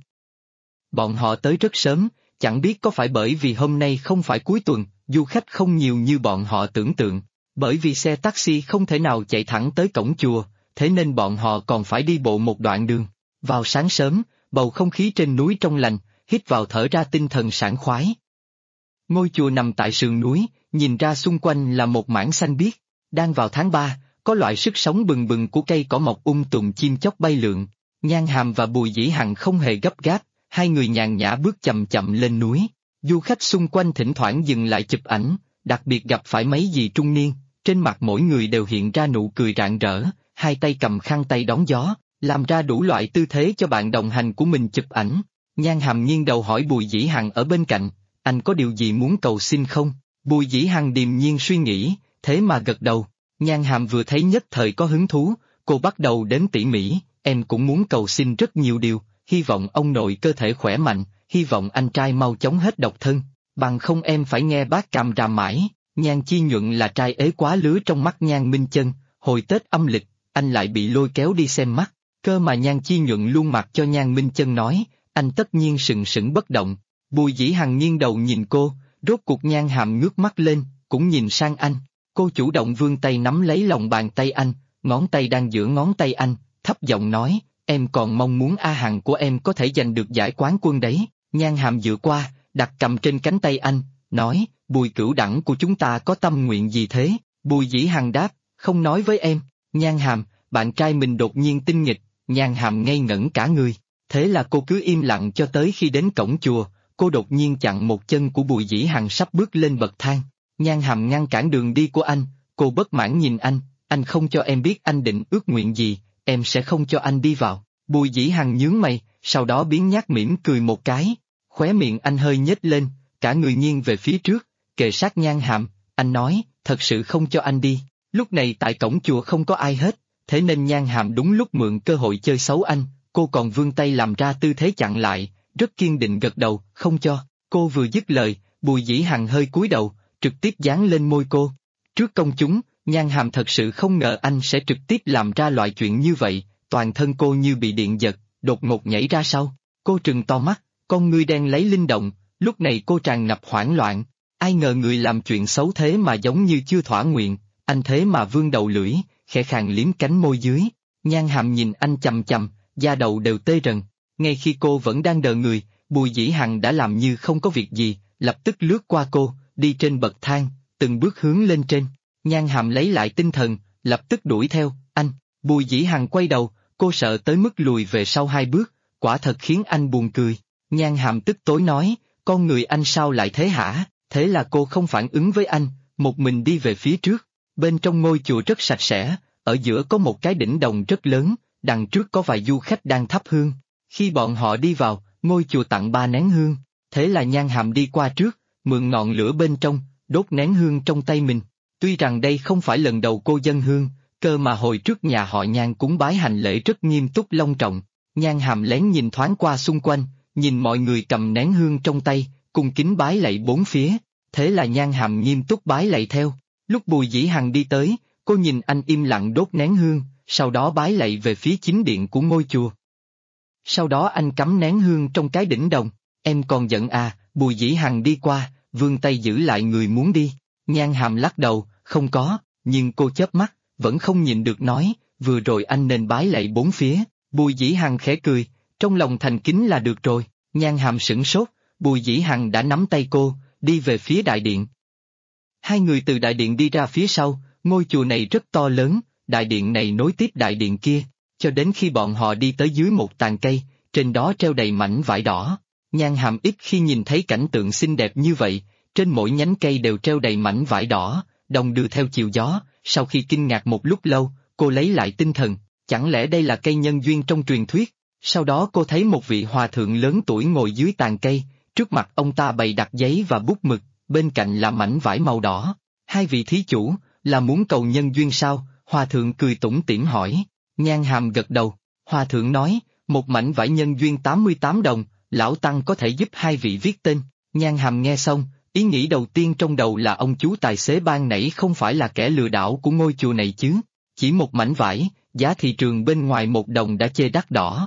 Bọn họ tới rất sớm, chẳng biết có phải bởi vì hôm nay không phải cuối tuần, du khách không nhiều như bọn họ tưởng tượng. Bởi vì xe taxi không thể nào chạy thẳng tới cổng chùa, thế nên bọn họ còn phải đi bộ một đoạn đường. Vào sáng sớm, bầu không khí trên núi trong lành, hít vào thở ra tinh thần sảng khoái. Ngôi chùa nằm tại sườn núi, nhìn ra xung quanh là một mảng xanh biếc. Đang vào tháng 3, có loại sức sống bừng bừng của cây cỏ mọc tùm chim chóc bay lượn. Nhan Hàm và Bùi Dĩ Hằng không hề gấp gáp, hai người nhàn nhã bước chậm chậm lên núi. Du khách xung quanh thỉnh thoảng dừng lại chụp ảnh, đặc biệt gặp phải mấy dì trung niên. Trên mặt mỗi người đều hiện ra nụ cười rạng rỡ, hai tay cầm khăn tay đón gió, làm ra đủ loại tư thế cho bạn đồng hành của mình chụp ảnh. Nhan Hàm nghiêng đầu hỏi Bùi Dĩ Hằng ở bên cạnh, anh có điều gì muốn cầu xin không? Bùi Dĩ Hằng điềm nhiên suy nghĩ, thế mà gật đầu. Nhan Hàm vừa thấy nhất thời có hứng thú, cô bắt đầu đếm tỉ mỉ, em cũng muốn cầu xin rất nhiều điều, hy vọng ông nội cơ thể khỏe mạnh, hy vọng anh trai mau chóng hết độc thân, bằng không em phải nghe bác càm ràm mãi. Nhan Chi Nhuận là trai ế quá lứa trong mắt Nhan Minh Chân, hồi Tết âm lịch, anh lại bị lôi kéo đi xem mắt, cơ mà Nhan Chi Nhuận luôn mặc cho Nhan Minh Chân nói, anh tất nhiên sừng sững bất động. Bùi Dĩ Hằng nghiêng đầu nhìn cô, rốt cuộc Nhan Hàm ngước mắt lên, cũng nhìn sang anh. Cô chủ động vươn tay nắm lấy lòng bàn tay anh, ngón tay đang giữa ngón tay anh, thấp giọng nói, em còn mong muốn A Hằng của em có thể giành được giải quán quân đấy. Nhan Hàm dựa qua, đặt cầm trên cánh tay anh, nói, Bùi Cửu Đẳng của chúng ta có tâm nguyện gì thế? Bùi Dĩ Hằng đáp, không nói với em. Nhan Hàm, bạn trai mình đột nhiên tinh nghịch, Nhan Hàm ngây ngẩn cả người. Thế là cô cứ im lặng cho tới khi đến cổng chùa, cô đột nhiên chặn một chân của Bùi Dĩ Hằng sắp bước lên bậc thang. Nhan Hàm ngăn cản đường đi của anh, cô bất mãn nhìn anh không cho em biết anh định ước nguyện gì, em sẽ không cho anh đi vào. Bùi Dĩ Hằng nhướng mày, sau đó biến nhác mỉm cười một cái, khóe miệng anh hơi nhếch lên, cả người nghiêng về phía trước, kề sát Nhan Hàm, anh nói, thật sự không cho anh đi. Lúc này tại cổng chùa không có ai hết, thế nên Nhan Hàm đúng lúc mượn cơ hội chơi xấu anh, cô còn vươn tay làm ra tư thế chặn lại, rất kiên định gật đầu, không cho. Cô vừa dứt lời, Bùi Dĩ Hằng hơi cúi đầu, trực tiếp dán lên môi cô. Trước công chúng, Nhan Hàm thật sự không ngờ anh sẽ trực tiếp làm ra loại chuyện như vậy, toàn thân cô như bị điện giật, đột ngột nhảy ra sau. Cô trừng to mắt, con ngươi đen lấy linh động, lúc này cô tràn ngập hoảng loạn. Ai ngờ người làm chuyện xấu thế mà giống như chưa thỏa nguyện, anh thế mà vươn đầu lưỡi, khẽ khàng liếm cánh môi dưới. Nhan Hàm nhìn anh chằm chằm, da đầu đều tê rần. Ngay khi cô vẫn đang đờ người, Bùi Dĩ Hằng đã làm như không có việc gì, lập tức lướt qua cô, đi trên bậc thang, từng bước hướng lên trên. Nhan Hàm lấy lại tinh thần, lập tức đuổi theo, anh. Bùi Dĩ Hằng quay đầu, cô sợ tới mức lùi về sau 2 bước, quả thật khiến anh buồn cười. Nhan Hàm tức tối nói, con người anh sao lại thế hả? Thế là cô không phản ứng với anh, một mình đi về phía trước. Bên trong ngôi chùa rất sạch sẽ, ở giữa có một cái đỉnh đồng rất lớn, đằng trước có vài du khách đang thắp hương. Khi bọn họ đi vào, ngôi chùa tặng 3 nén hương, thế là Nhan Hàm đi qua trước, mượn ngọn lửa bên trong, đốt nén hương trong tay mình. Tuy rằng đây không phải lần đầu cô dâng hương, cơ mà hồi trước nhà họ Nhan cúng bái hành lễ rất nghiêm túc long trọng. Nhan Hàm lén nhìn thoáng qua xung quanh, nhìn mọi người cầm nén hương trong tay, cung kính bái lạy 4 phía, thế là Nhan Hàm nghiêm túc bái lạy theo. Lúc Bùi Dĩ Hằng đi tới, cô nhìn anh im lặng đốt nén hương, sau đó bái lạy về phía chính điện của ngôi chùa. Sau đó anh cắm nén hương trong cái đỉnh đồng, em còn giận à? Bùi Dĩ Hằng đi qua, vươn tay giữ lại người muốn đi. Nhan Hàm lắc đầu, không có, nhưng cô chớp mắt, vẫn không nhịn được nói, vừa rồi anh nên bái lạy 4 phía. Bùi Dĩ Hằng khẽ cười, trong lòng thành kính là được rồi. Nhan Hàm sửng sốt, Bùi Dĩ Hằng đã nắm tay cô, đi về phía đại điện. Hai người từ đại điện đi ra phía sau, ngôi chùa này rất to lớn, đại điện này nối tiếp đại điện kia, cho đến khi bọn họ đi tới dưới một tàn cây, trên đó treo đầy mảnh vải đỏ. Nhan Hàm ít khi nhìn thấy cảnh tượng xinh đẹp như vậy, trên mỗi nhánh cây đều treo đầy mảnh vải đỏ, đồng đưa theo chiều gió. Sau khi kinh ngạc một lúc lâu, cô lấy lại tinh thần, chẳng lẽ đây là cây nhân duyên trong truyền thuyết? Sau đó cô thấy một vị hòa thượng lớn tuổi ngồi dưới tàn cây, trước mặt ông ta bày đặt giấy và bút mực, bên cạnh là mảnh vải màu đỏ. Hai vị thí chủ, là muốn cầu nhân duyên sao? Hòa thượng cười tủm tỉm hỏi. Nhan Hàm gật đầu, hòa thượng nói, một mảnh vải nhân duyên 88 đồng, lão tăng có thể giúp hai vị viết tên. Nhan Hàm nghe xong, ý nghĩ đầu tiên trong đầu là ông chú tài xế ban nãy không phải là kẻ lừa đảo của ngôi chùa này chứ? Chỉ một mảnh vải, giá thị trường bên ngoài 1 đồng đã chê đắt đỏ.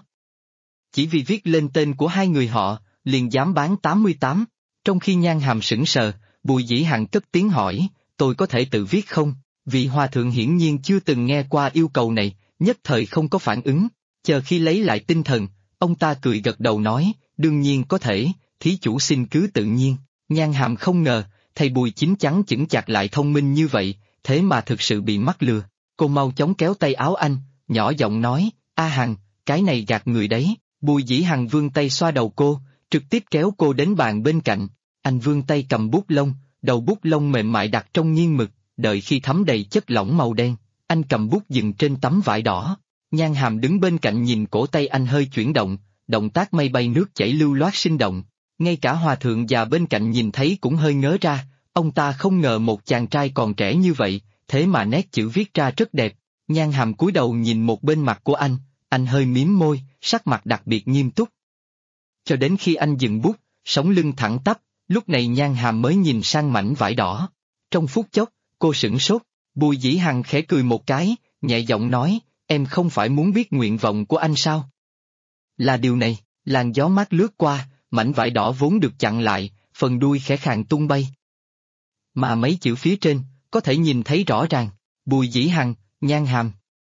Chỉ vì viết lên tên của hai người họ, liền dám bán 88. Trong khi Nhan Hàm sững sờ, Bùi Dĩ Hằng cất tiếng hỏi, tôi có thể tự viết không? Vị hòa thượng hiển nhiên chưa từng nghe qua yêu cầu này, nhất thời không có phản ứng. Chờ khi lấy lại tinh thần, ông ta cười gật đầu nói, đương nhiên có thể, thí chủ xin cứ tự nhiên. Nhan Hàm không ngờ, thầy Bùi chín chắn chững chạc lại thông minh như vậy, thế mà thực sự bị mắc lừa. Cô mau chóng kéo tay áo anh, nhỏ giọng nói, A Hằng, cái này gạt người đấy. Bùi Dĩ Hằng vươn tay xoa đầu cô, trực tiếp kéo cô đến bàn bên cạnh. Anh vươn tay cầm bút lông, đầu bút lông mềm mại đặt trong nghiêng mực, đợi khi thấm đầy chất lỏng màu đen, anh cầm bút dừng trên tấm vải đỏ. Nhan Hàm đứng bên cạnh nhìn cổ tay anh hơi chuyển động, động tác mây bay nước chảy lưu loát sinh động. Ngay cả hòa thượng già bên cạnh nhìn thấy cũng hơi ngớ ra, ông ta không ngờ một chàng trai còn trẻ như vậy, thế mà nét chữ viết ra rất đẹp. Nhan Hàm cúi đầu nhìn một bên mặt của anh hơi mím môi, sắc mặt đặc biệt nghiêm túc. Cho đến khi anh dừng bút, sống lưng thẳng tắp, lúc này Nhan Hàm mới nhìn sang mảnh vải đỏ. Trong phút chốc, cô sửng sốt, Bùi Dĩ Hằng khẽ cười một cái, nhẹ giọng nói, em không phải muốn biết nguyện vọng của anh sao? Là điều này, làn gió mát lướt qua, mảnh vải đỏ vốn được chặn lại, phần đuôi khẽ khàng tung bay. Mà mấy chữ phía trên, có thể nhìn thấy rõ ràng, Bùi Dĩ Hằng, Nhan Hàm.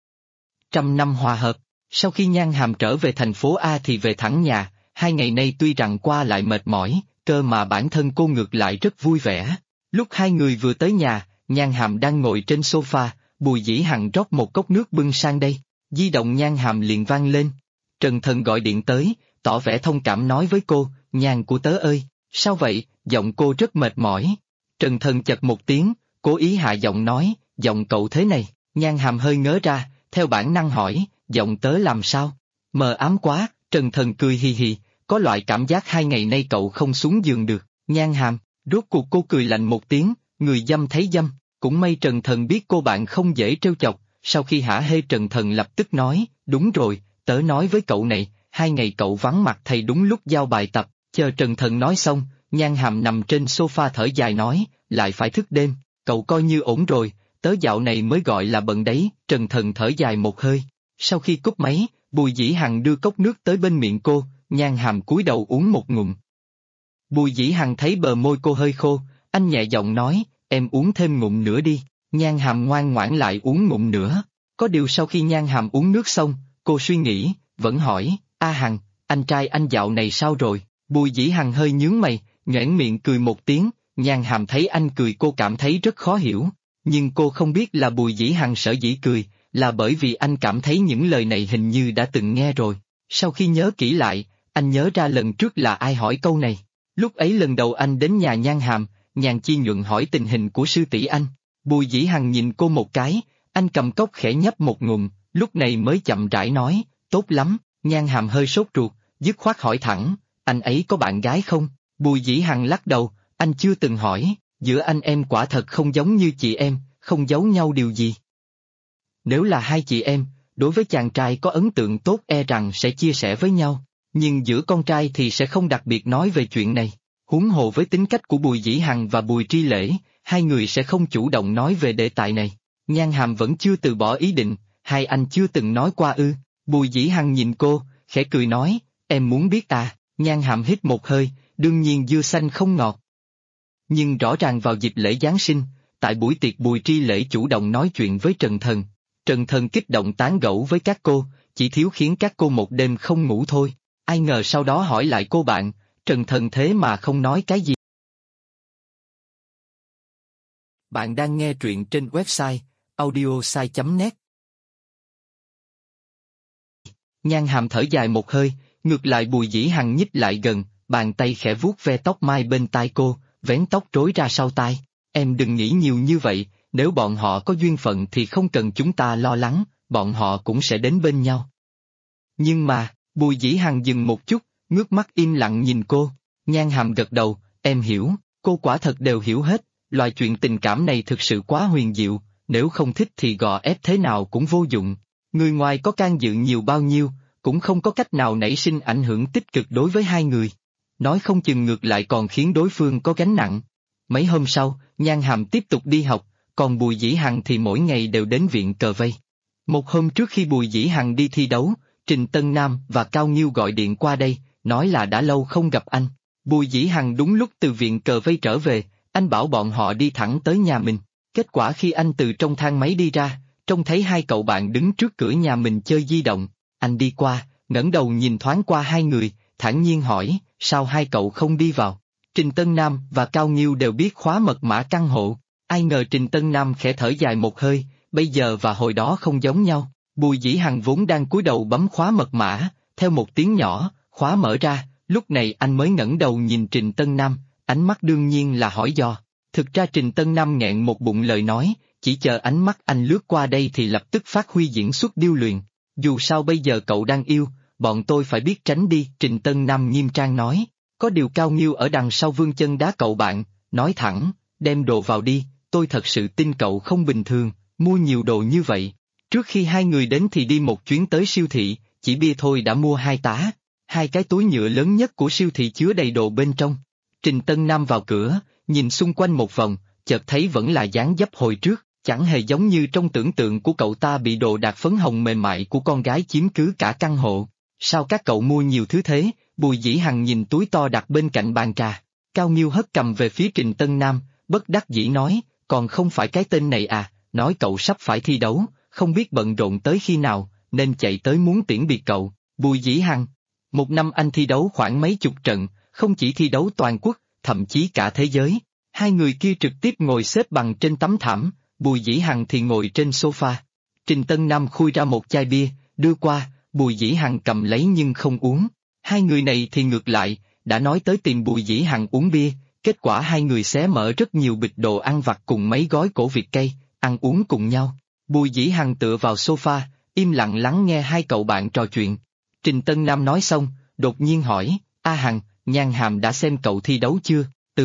100 năm hòa hợp, sau khi Nhan Hàm trở về thành phố A thì về thẳng nhà, 2 ngày nay tuy rằng qua lại mệt mỏi, cơ mà bản thân cô ngược lại rất vui vẻ. Lúc hai người vừa tới nhà, Nhan Hàm đang ngồi trên sofa, Bùi Dĩ Hằng rót một cốc nước bưng sang đây, di động Nhan Hàm liền vang lên. Trần Thần gọi điện tới, tỏ vẻ thông cảm nói với cô, Nhan của tớ ơi, sao vậy, giọng cô rất mệt mỏi. Trần Thần chật một tiếng, cố ý hạ giọng nói, giọng cậu thế này, Nhan Hàm hơi ngớ ra, theo bản năng hỏi, giọng tớ làm sao? Mờ ám quá, Trần Thần cười hì hì, có loại cảm giác 2 ngày nay cậu không xuống giường được, Nhan Hàm, rốt cuộc cô cười lạnh một tiếng, người dâm thấy dâm, cũng may Trần Thần biết cô bạn không dễ trêu chọc, sau khi hả hê Trần Thần lập tức nói, đúng rồi, tớ nói với cậu này, 2 ngày cậu vắng mặt thầy đúng lúc giao bài tập, chờ Trần Thần nói xong, Nhan Hàm nằm trên sofa thở dài nói, lại phải thức đêm, cậu coi như ổn rồi, tớ dạo này mới gọi là bận đấy, Trần Thần thở dài một hơi. Sau khi cúp máy, Bùi Dĩ Hằng đưa cốc nước tới bên miệng cô, Nhan Hàm cúi đầu uống một ngụm. Bùi Dĩ Hằng thấy bờ môi cô hơi khô, anh nhẹ giọng nói, em uống thêm ngụm nữa đi, Nhan Hàm ngoan ngoãn lại uống ngụm nữa. Có điều sau khi Nhan Hàm uống nước xong, cô suy nghĩ, vẫn hỏi, A Hằng, anh trai anh dạo này sao rồi? Bùi Dĩ Hằng hơi nhướng mày, nhoẻn miệng cười một tiếng, Nhan Hàm thấy anh cười cô cảm thấy rất khó hiểu, nhưng cô không biết là Bùi Dĩ Hằng sở dĩ cười, là bởi vì anh cảm thấy những lời này hình như đã từng nghe rồi. Sau khi nhớ kỹ lại, anh nhớ ra lần trước là ai hỏi câu này. Lúc ấy lần đầu anh đến nhà Nhan Hàm, Nhan Chi Nhuận hỏi tình hình của sư tỷ anh. Bùi Dĩ Hằng nhìn cô một cái, anh cầm cốc khẽ nhấp một ngụm, lúc này mới chậm rãi nói, tốt lắm, Nhan Hàm hơi sốt ruột, dứt khoát hỏi thẳng, anh ấy có bạn gái không? Bùi Dĩ Hằng lắc đầu, anh chưa từng hỏi, giữa anh em quả thật không giống như chị em, không giấu nhau điều gì. Nếu là hai chị em, đối với chàng trai có ấn tượng tốt e rằng sẽ chia sẻ với nhau, nhưng giữa con trai thì sẽ không đặc biệt nói về chuyện này. Huống hồ với tính cách của Bùi Dĩ Hằng và Bùi Tri Lễ, hai người sẽ không chủ động nói về đề tài này. Nhan Hàm vẫn chưa từ bỏ ý định, hai anh chưa từng nói qua ư? Bùi Dĩ Hằng nhìn cô, khẽ cười nói, em muốn biết à? Nhan Hàm hít một hơi, đương nhiên dưa xanh không ngọt. Nhưng rõ ràng vào dịp lễ Giáng sinh, tại buổi tiệc Bùi Tri Lễ chủ động nói chuyện với Trần Thần. Trần Thần kích động tán gẫu với các cô, chỉ thiếu khiến các cô một đêm không ngủ thôi. Ai ngờ sau đó hỏi lại cô bạn, Trần Thần thế mà không nói cái gì. Bạn đang nghe truyện trên website audiosai.net. Nhan Hàm thở dài một hơi, ngược lại Bùi Dĩ Hằng nhích lại gần, bàn tay khẽ vuốt ve tóc mai bên tai cô, vén tóc rối ra sau tai. Em đừng nghĩ nhiều như vậy, nếu bọn họ có duyên phận thì không cần chúng ta lo lắng, bọn họ cũng sẽ đến bên nhau. Nhưng mà, Bùi Dĩ Hằng dừng một chút, ngước mắt im lặng nhìn cô. Nhan Hàm gật đầu, em hiểu, cô quả thật đều hiểu hết, loài chuyện tình cảm này thực sự quá huyền diệu, nếu không thích thì gò ép thế nào cũng vô dụng. Người ngoài có can dự nhiều bao nhiêu, cũng không có cách nào nảy sinh ảnh hưởng tích cực đối với hai người. Nói không chừng ngược lại còn khiến đối phương có gánh nặng. Mấy hôm sau, Nhan Hàm tiếp tục đi học, còn Bùi Dĩ Hằng thì mỗi ngày đều đến viện cờ vây. Một hôm trước khi Bùi Dĩ Hằng đi thi đấu, Trình Tân Nam và Cao Nghiêu gọi điện qua đây, nói là đã lâu không gặp anh. Bùi Dĩ Hằng đúng lúc từ viện cờ vây trở về, anh bảo bọn họ đi thẳng tới nhà mình. Kết quả khi anh từ trong thang máy đi ra, trông thấy hai cậu bạn đứng trước cửa nhà mình chơi di động. Anh đi qua, ngẩng đầu nhìn thoáng qua hai người, thản nhiên hỏi, sao hai cậu không đi vào? Trình Tân Nam và Cao Nghiêu đều biết khóa mật mã căn hộ. Ai ngờ Trình Tân Nam khẽ thở dài một hơi, bây giờ và hồi đó không giống nhau. Bùi Dĩ Hằng vốn đang cúi đầu bấm khóa mật mã, theo một tiếng nhỏ, khóa mở ra, lúc này anh mới ngẩng đầu nhìn Trình Tân Nam, ánh mắt đương nhiên là hỏi dò. Thực ra Trình Tân Nam nghẹn một bụng lời nói, chỉ chờ ánh mắt anh lướt qua đây thì lập tức phát huy diễn xuất điêu luyện. Dù sao bây giờ cậu đang yêu, bọn tôi phải biết tránh đi, Trình Tân Nam nghiêm trang nói. Có điều Cao Nghiêu ở đằng sau vương chân đá cậu bạn, nói thẳng, đem đồ vào đi, tôi thật sự tin cậu không bình thường, mua nhiều đồ như vậy. Trước khi hai người đến thì đi một chuyến tới siêu thị, chỉ bia thôi đã mua 2 tá, 2 cái túi nhựa lớn nhất của siêu thị chứa đầy đồ bên trong. Trình Tân Nam vào cửa, nhìn xung quanh một vòng, chợt thấy vẫn là dáng dấp hồi trước, chẳng hề giống như trong tưởng tượng của cậu ta bị đồ đạc phấn hồng mềm mại của con gái chiếm cứ cả căn hộ. Sao các cậu mua nhiều thứ thế? Bùi Dĩ Hằng nhìn túi to đặt bên cạnh bàn trà. Cao Nghiêu hất cầm về phía Trình Tân Nam, bất đắc dĩ nói, còn không phải cái tên này à, nói cậu sắp phải thi đấu, không biết bận rộn tới khi nào, nên chạy tới muốn tiễn biệt cậu. Bùi Dĩ Hằng, một năm anh thi đấu khoảng mấy chục trận, không chỉ thi đấu toàn quốc, thậm chí cả thế giới. Hai người kia trực tiếp ngồi xếp bằng trên tấm thảm, Bùi Dĩ Hằng thì ngồi trên sofa. Trình Tân Nam khui ra một chai bia, đưa qua, Bùi Dĩ Hằng cầm lấy nhưng không uống. Hai người này thì ngược lại, đã nói tới tìm Bùi Dĩ Hằng uống bia, kết quả hai người xé mở rất nhiều bịch đồ ăn vặt cùng mấy gói cổ Việt cây, ăn uống cùng nhau. Bùi Dĩ Hằng tựa vào sofa, im lặng lắng nghe hai cậu bạn trò chuyện. Trình Tân Nam nói xong, đột nhiên hỏi, A Hằng, Nhan Hàm đã xem cậu thi đấu chưa?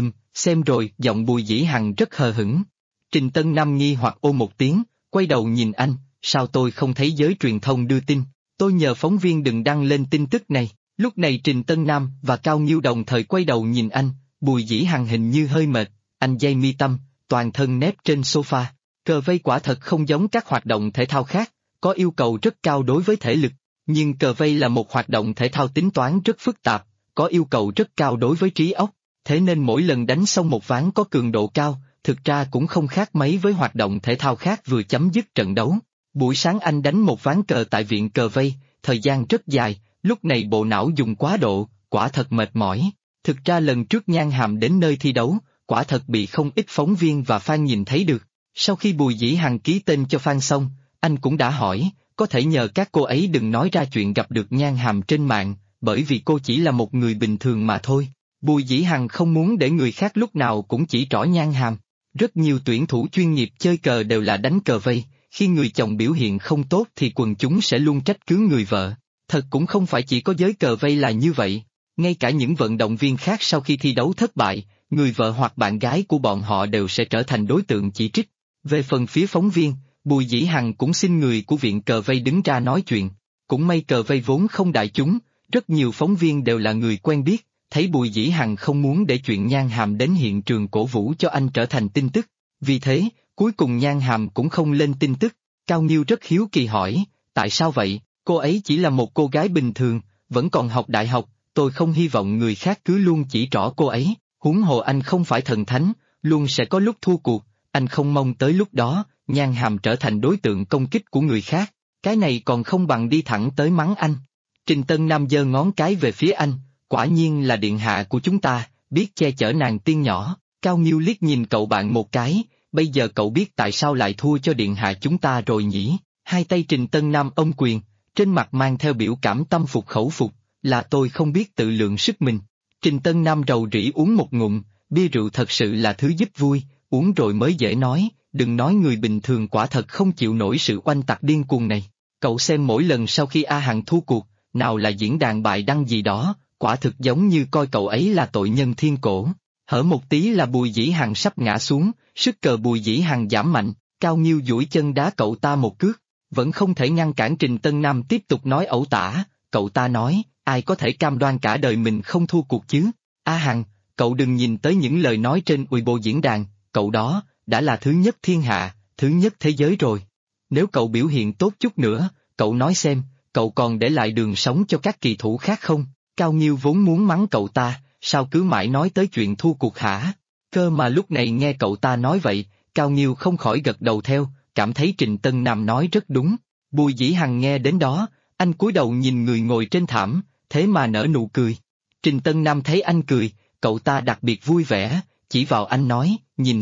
Xem rồi, giọng Bùi Dĩ Hằng rất hờ hững. Trình Tân Nam nghi hoặc ô một tiếng, quay đầu nhìn anh, sao tôi không thấy giới truyền thông đưa tin, tôi nhờ phóng viên đừng đăng lên tin tức này. Lúc này Trình Tân Nam và Cao Nghiêu đồng thời quay đầu nhìn anh, Bùi Dĩ Hằng hình như hơi mệt, anh dây mi tâm, toàn thân nép trên sofa. Cờ vây quả thật không giống các hoạt động thể thao khác, có yêu cầu rất cao đối với thể lực, nhưng cờ vây là một hoạt động thể thao tính toán rất phức tạp, có yêu cầu rất cao đối với trí óc, thế nên mỗi lần đánh xong một ván có cường độ cao, thực ra cũng không khác mấy với hoạt động thể thao khác vừa chấm dứt trận đấu. Buổi sáng anh đánh một ván cờ tại viện cờ vây, thời gian rất dài, lúc này bộ não dùng quá độ, quả thật mệt mỏi. Thực ra lần trước Nhan Hàm đến nơi thi đấu, quả thật bị không ít phóng viên và fan nhìn thấy được. Sau khi Bùi Dĩ Hằng ký tên cho fan xong, anh cũng đã hỏi, có thể nhờ các cô ấy đừng nói ra chuyện gặp được Nhan Hàm trên mạng, bởi vì cô chỉ là một người bình thường mà thôi. Bùi Dĩ Hằng không muốn để người khác lúc nào cũng chỉ trỏ Nhan Hàm. Rất nhiều tuyển thủ chuyên nghiệp chơi cờ đều là đánh cờ vây, khi người chồng biểu hiện không tốt thì quần chúng sẽ luôn trách cứ người vợ. Thật cũng không phải chỉ có giới cờ vây là như vậy, ngay cả những vận động viên khác sau khi thi đấu thất bại, người vợ hoặc bạn gái của bọn họ đều sẽ trở thành đối tượng chỉ trích. Về phần phía phóng viên, Bùi Dĩ Hằng cũng xin người của viện cờ vây đứng ra nói chuyện. Cũng may cờ vây vốn không đại chúng, rất nhiều phóng viên đều là người quen biết, thấy Bùi Dĩ Hằng không muốn để chuyện Nhan Hàm đến hiện trường cổ vũ cho anh trở thành tin tức. Vì thế, cuối cùng Nhan Hàm cũng không lên tin tức. Cao Nghiêu rất hiếu kỳ hỏi, tại sao vậy? Cô ấy chỉ là một cô gái bình thường, vẫn còn học đại học, tôi không hy vọng người khác cứ luôn chỉ trỏ cô ấy, huống hồ anh không phải thần thánh, luôn sẽ có lúc thua cuộc, anh không mong tới lúc đó, Nhan Hàm trở thành đối tượng công kích của người khác, cái này còn không bằng đi thẳng tới mắng anh. Trình Tân Nam giơ ngón cái về phía anh, quả nhiên là điện hạ của chúng ta, biết che chở nàng tiên nhỏ. Cao Nghiêu liếc nhìn cậu bạn một cái, bây giờ cậu biết tại sao lại thua cho điện hạ chúng ta rồi nhỉ? Hai tay Trình Tân Nam ôm quyền, trên mặt mang theo biểu cảm tâm phục khẩu phục, là tôi không biết tự lượng sức mình. Trình Tân Nam rầu rĩ uống một ngụm, bia rượu thật sự là thứ giúp vui, uống rồi mới dễ nói, đừng nói người bình thường quả thật không chịu nổi sự oanh tạc điên cuồng này. Cậu xem mỗi lần sau khi A Hằng thua cuộc, nào là diễn đàn bài đăng gì đó, quả thực giống như coi cậu ấy là tội nhân thiên cổ. Hở một tí là Bùi Dĩ Hằng sắp ngã xuống, sức cờ Bùi Dĩ Hằng giảm mạnh, Cao Nghiêu duỗi chân đá cậu ta một cước, vẫn không thể ngăn cản Trình Tân Nam tiếp tục nói ẩu tả, cậu ta nói, ai có thể cam đoan cả đời mình không thua cuộc chứ? A Hằng, cậu đừng nhìn tới những lời nói trên Weibo diễn đàn, cậu đó, đã là thứ nhất thiên hạ, thứ nhất thế giới rồi. Nếu cậu biểu hiện tốt chút nữa, cậu nói xem, cậu còn để lại đường sống cho các kỳ thủ khác không? Cao Nghiêu vốn muốn mắng cậu ta, sao cứ mãi nói tới chuyện thua cuộc hả? Cơ mà lúc này nghe cậu ta nói vậy, Cao Nghiêu không khỏi gật đầu theo, cảm thấy Trình Tân Nam nói rất đúng. Bùi Dĩ Hằng nghe đến đó, anh cúi đầu nhìn người ngồi trên thảm, thế mà nở nụ cười. Trình Tân Nam thấy anh cười, cậu ta đặc biệt vui vẻ, chỉ vào anh nói,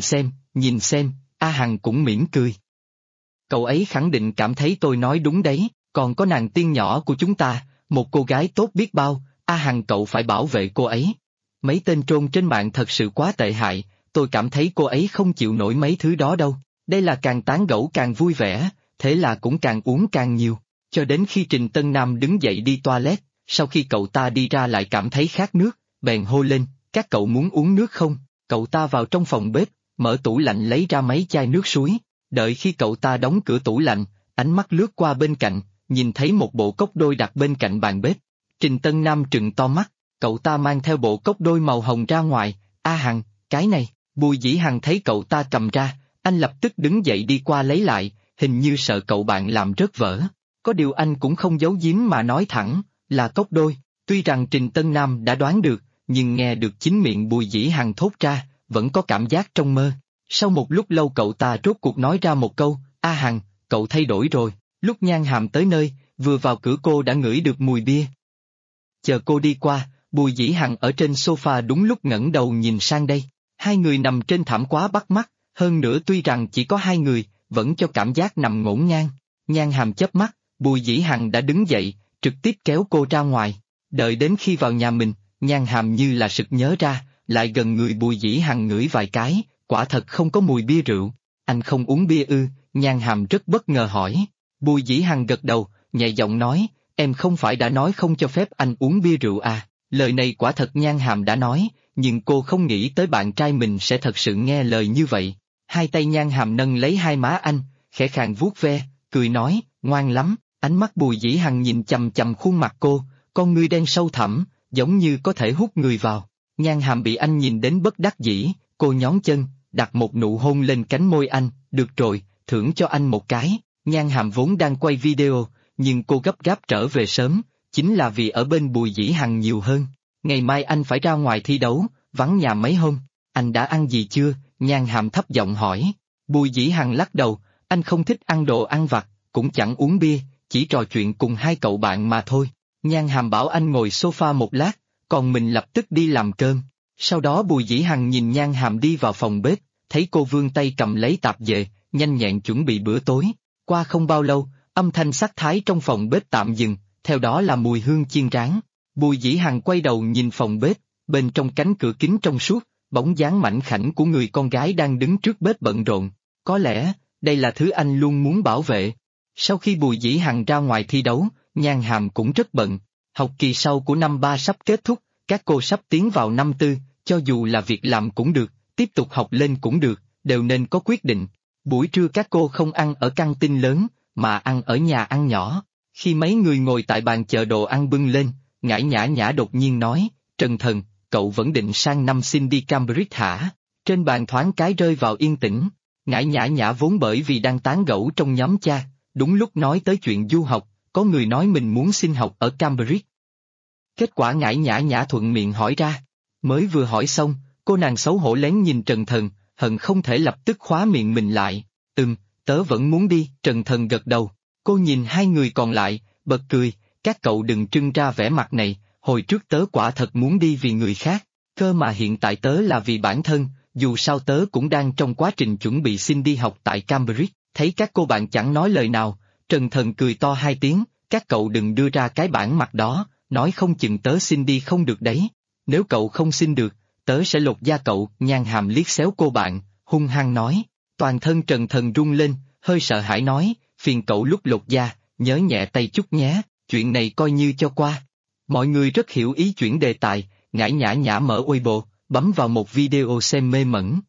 nhìn xem, A Hằng cũng mỉm cười. Cậu ấy khẳng định cảm thấy tôi nói đúng đấy, còn có nàng tiên nhỏ của chúng ta, một cô gái tốt biết bao, A Hằng cậu phải bảo vệ cô ấy. Mấy tên trôn trên mạng thật sự quá tệ hại, tôi cảm thấy cô ấy không chịu nổi mấy thứ đó đâu. Đây là càng tán gẫu càng vui vẻ, thế là cũng càng uống càng nhiều. Cho đến khi Trình Tân Nam đứng dậy đi toilet, sau khi cậu ta đi ra lại cảm thấy khát nước, bèn hô lên, các cậu muốn uống nước không? Cậu ta vào trong phòng bếp, mở tủ lạnh lấy ra mấy chai nước suối, đợi khi cậu ta đóng cửa tủ lạnh, ánh mắt lướt qua bên cạnh, nhìn thấy một bộ cốc đôi đặt bên cạnh bàn bếp. Trình Tân Nam trừng to mắt, cậu ta mang theo bộ cốc đôi màu hồng ra ngoài, A Hằng, cái này, Bùi Dĩ Hằng thấy cậu ta cầm ra, anh lập tức đứng dậy đi qua lấy lại, hình như sợ cậu bạn làm rớt vỡ. Có điều anh cũng không giấu giếm mà nói thẳng, là cốc đôi. Tuy rằng Trình Tân Nam đã đoán được, nhưng nghe được chính miệng Bùi Dĩ Hằng thốt ra, vẫn có cảm giác trong mơ. Sau một lúc lâu cậu ta rốt cuộc nói ra một câu, A Hằng, cậu thay đổi rồi. Lúc Nhan Hàm tới nơi, vừa vào cửa cô đã ngửi được mùi bia. Chờ cô đi qua, Bùi Dĩ Hằng ở trên sofa đúng lúc ngẩng đầu nhìn sang đây. Hai người nằm trên thảm quá bắt mắt, hơn nữa tuy rằng chỉ có hai người, vẫn cho cảm giác nằm ngổn ngang. Nhan Hàm chớp mắt, Bùi Dĩ Hằng đã đứng dậy, trực tiếp kéo cô ra ngoài. Đợi đến khi vào nhà mình, Nhan Hàm như là sực nhớ ra, lại gần người Bùi Dĩ Hằng ngửi vài cái, quả thật không có mùi bia rượu. Anh không uống bia ư? Nhan Hàm rất bất ngờ hỏi. Bùi Dĩ Hằng gật đầu, nhẹ giọng nói, em không phải đã nói không cho phép anh uống bia rượu à? Lời này quả thật Nhan Hàm đã nói, nhưng cô không nghĩ tới bạn trai mình sẽ thật sự nghe lời như vậy. Hai tay Nhan Hàm nâng lấy hai má anh, khẽ khàng vuốt ve, cười nói, ngoan lắm. Ánh mắt Bùi Dĩ Hằng nhìn chằm chằm khuôn mặt cô, con ngươi đen sâu thẳm, giống như có thể hút người vào. Nhan Hàm bị anh nhìn đến bất đắc dĩ, cô nhón chân, đặt một nụ hôn lên cánh môi anh, được rồi, thưởng cho anh một cái. Nhan Hàm vốn đang quay video, nhưng cô gấp gáp trở về sớm, chính là vì ở bên Bùi Dĩ Hằng nhiều hơn. Ngày mai anh phải ra ngoài thi đấu, vắng nhà mấy hôm. Anh đã ăn gì chưa? Nhan Hàm thấp giọng hỏi. Bùi Dĩ Hằng lắc đầu, anh không thích ăn đồ ăn vặt, cũng chẳng uống bia, chỉ trò chuyện cùng hai cậu bạn mà thôi. Nhan Hàm bảo anh ngồi sofa một lát, còn mình lập tức đi làm cơm. Sau đó Bùi Dĩ Hằng nhìn Nhan Hàm đi vào phòng bếp, thấy cô vươn tay cầm lấy tạp dề, nhanh nhẹn chuẩn bị bữa tối. Qua không bao lâu, âm thanh sắc thái trong phòng bếp tạm dừng, theo đó là mùi hương chiên rán. Bùi Dĩ Hằng quay đầu nhìn phòng bếp, bên trong cánh cửa kính trong suốt, bóng dáng mảnh khảnh của người con gái đang đứng trước bếp bận rộn. Có lẽ, đây là thứ anh luôn muốn bảo vệ. Sau khi Bùi Dĩ Hằng ra ngoài thi đấu, Nhan Hàm cũng rất bận. Học kỳ sau của năm 3 sắp kết thúc, các cô sắp tiến vào năm 4, cho dù là việc làm cũng được, tiếp tục học lên cũng được, đều nên có quyết định. Buổi trưa các cô không ăn ở căng tin lớn, mà ăn ở nhà ăn nhỏ. Khi mấy người ngồi tại bàn chờ đồ ăn bưng lên, Ngải Nhã Nhã đột nhiên nói, Trần Thần, cậu vẫn định sang năm xin đi Cambridge hả? Trên bàn thoáng cái rơi vào yên tĩnh. Ngải Nhã Nhã vốn bởi vì đang tán gẫu trong nhóm chat, đúng lúc nói tới chuyện du học, có người nói mình muốn xin học ở Cambridge. Kết quả Ngải Nhã Nhã thuận miệng hỏi ra. Mới vừa hỏi xong, cô nàng xấu hổ lén nhìn Trần Thần, hận không thể lập tức khóa miệng mình lại. Tớ vẫn muốn đi. Trần Thần gật đầu. Cô nhìn hai người còn lại, bật cười, các cậu đừng trưng ra vẻ mặt này, hồi trước tớ quả thật muốn đi vì người khác, cơ mà hiện tại tớ là vì bản thân, dù sao tớ cũng đang trong quá trình chuẩn bị xin đi học tại Cambridge. Thấy các cô bạn chẳng nói lời nào, Trần Thần cười to hai tiếng, các cậu đừng đưa ra cái bản mặt đó, nói không chừng tớ xin đi không được đấy. Nếu cậu không xin được, tớ sẽ lột da cậu. Nhan Hàm liếc xéo cô bạn, hung hăng nói. Toàn thân Trần Thần rung lên, hơi sợ hãi nói, phiền cậu lúc lột da, nhớ nhẹ tay chút nhé, chuyện này coi như cho qua. Mọi người rất hiểu ý chuyển đề tài, Ngải Nhã Nhã mở Weibo, bấm vào một video xem mê mẩn.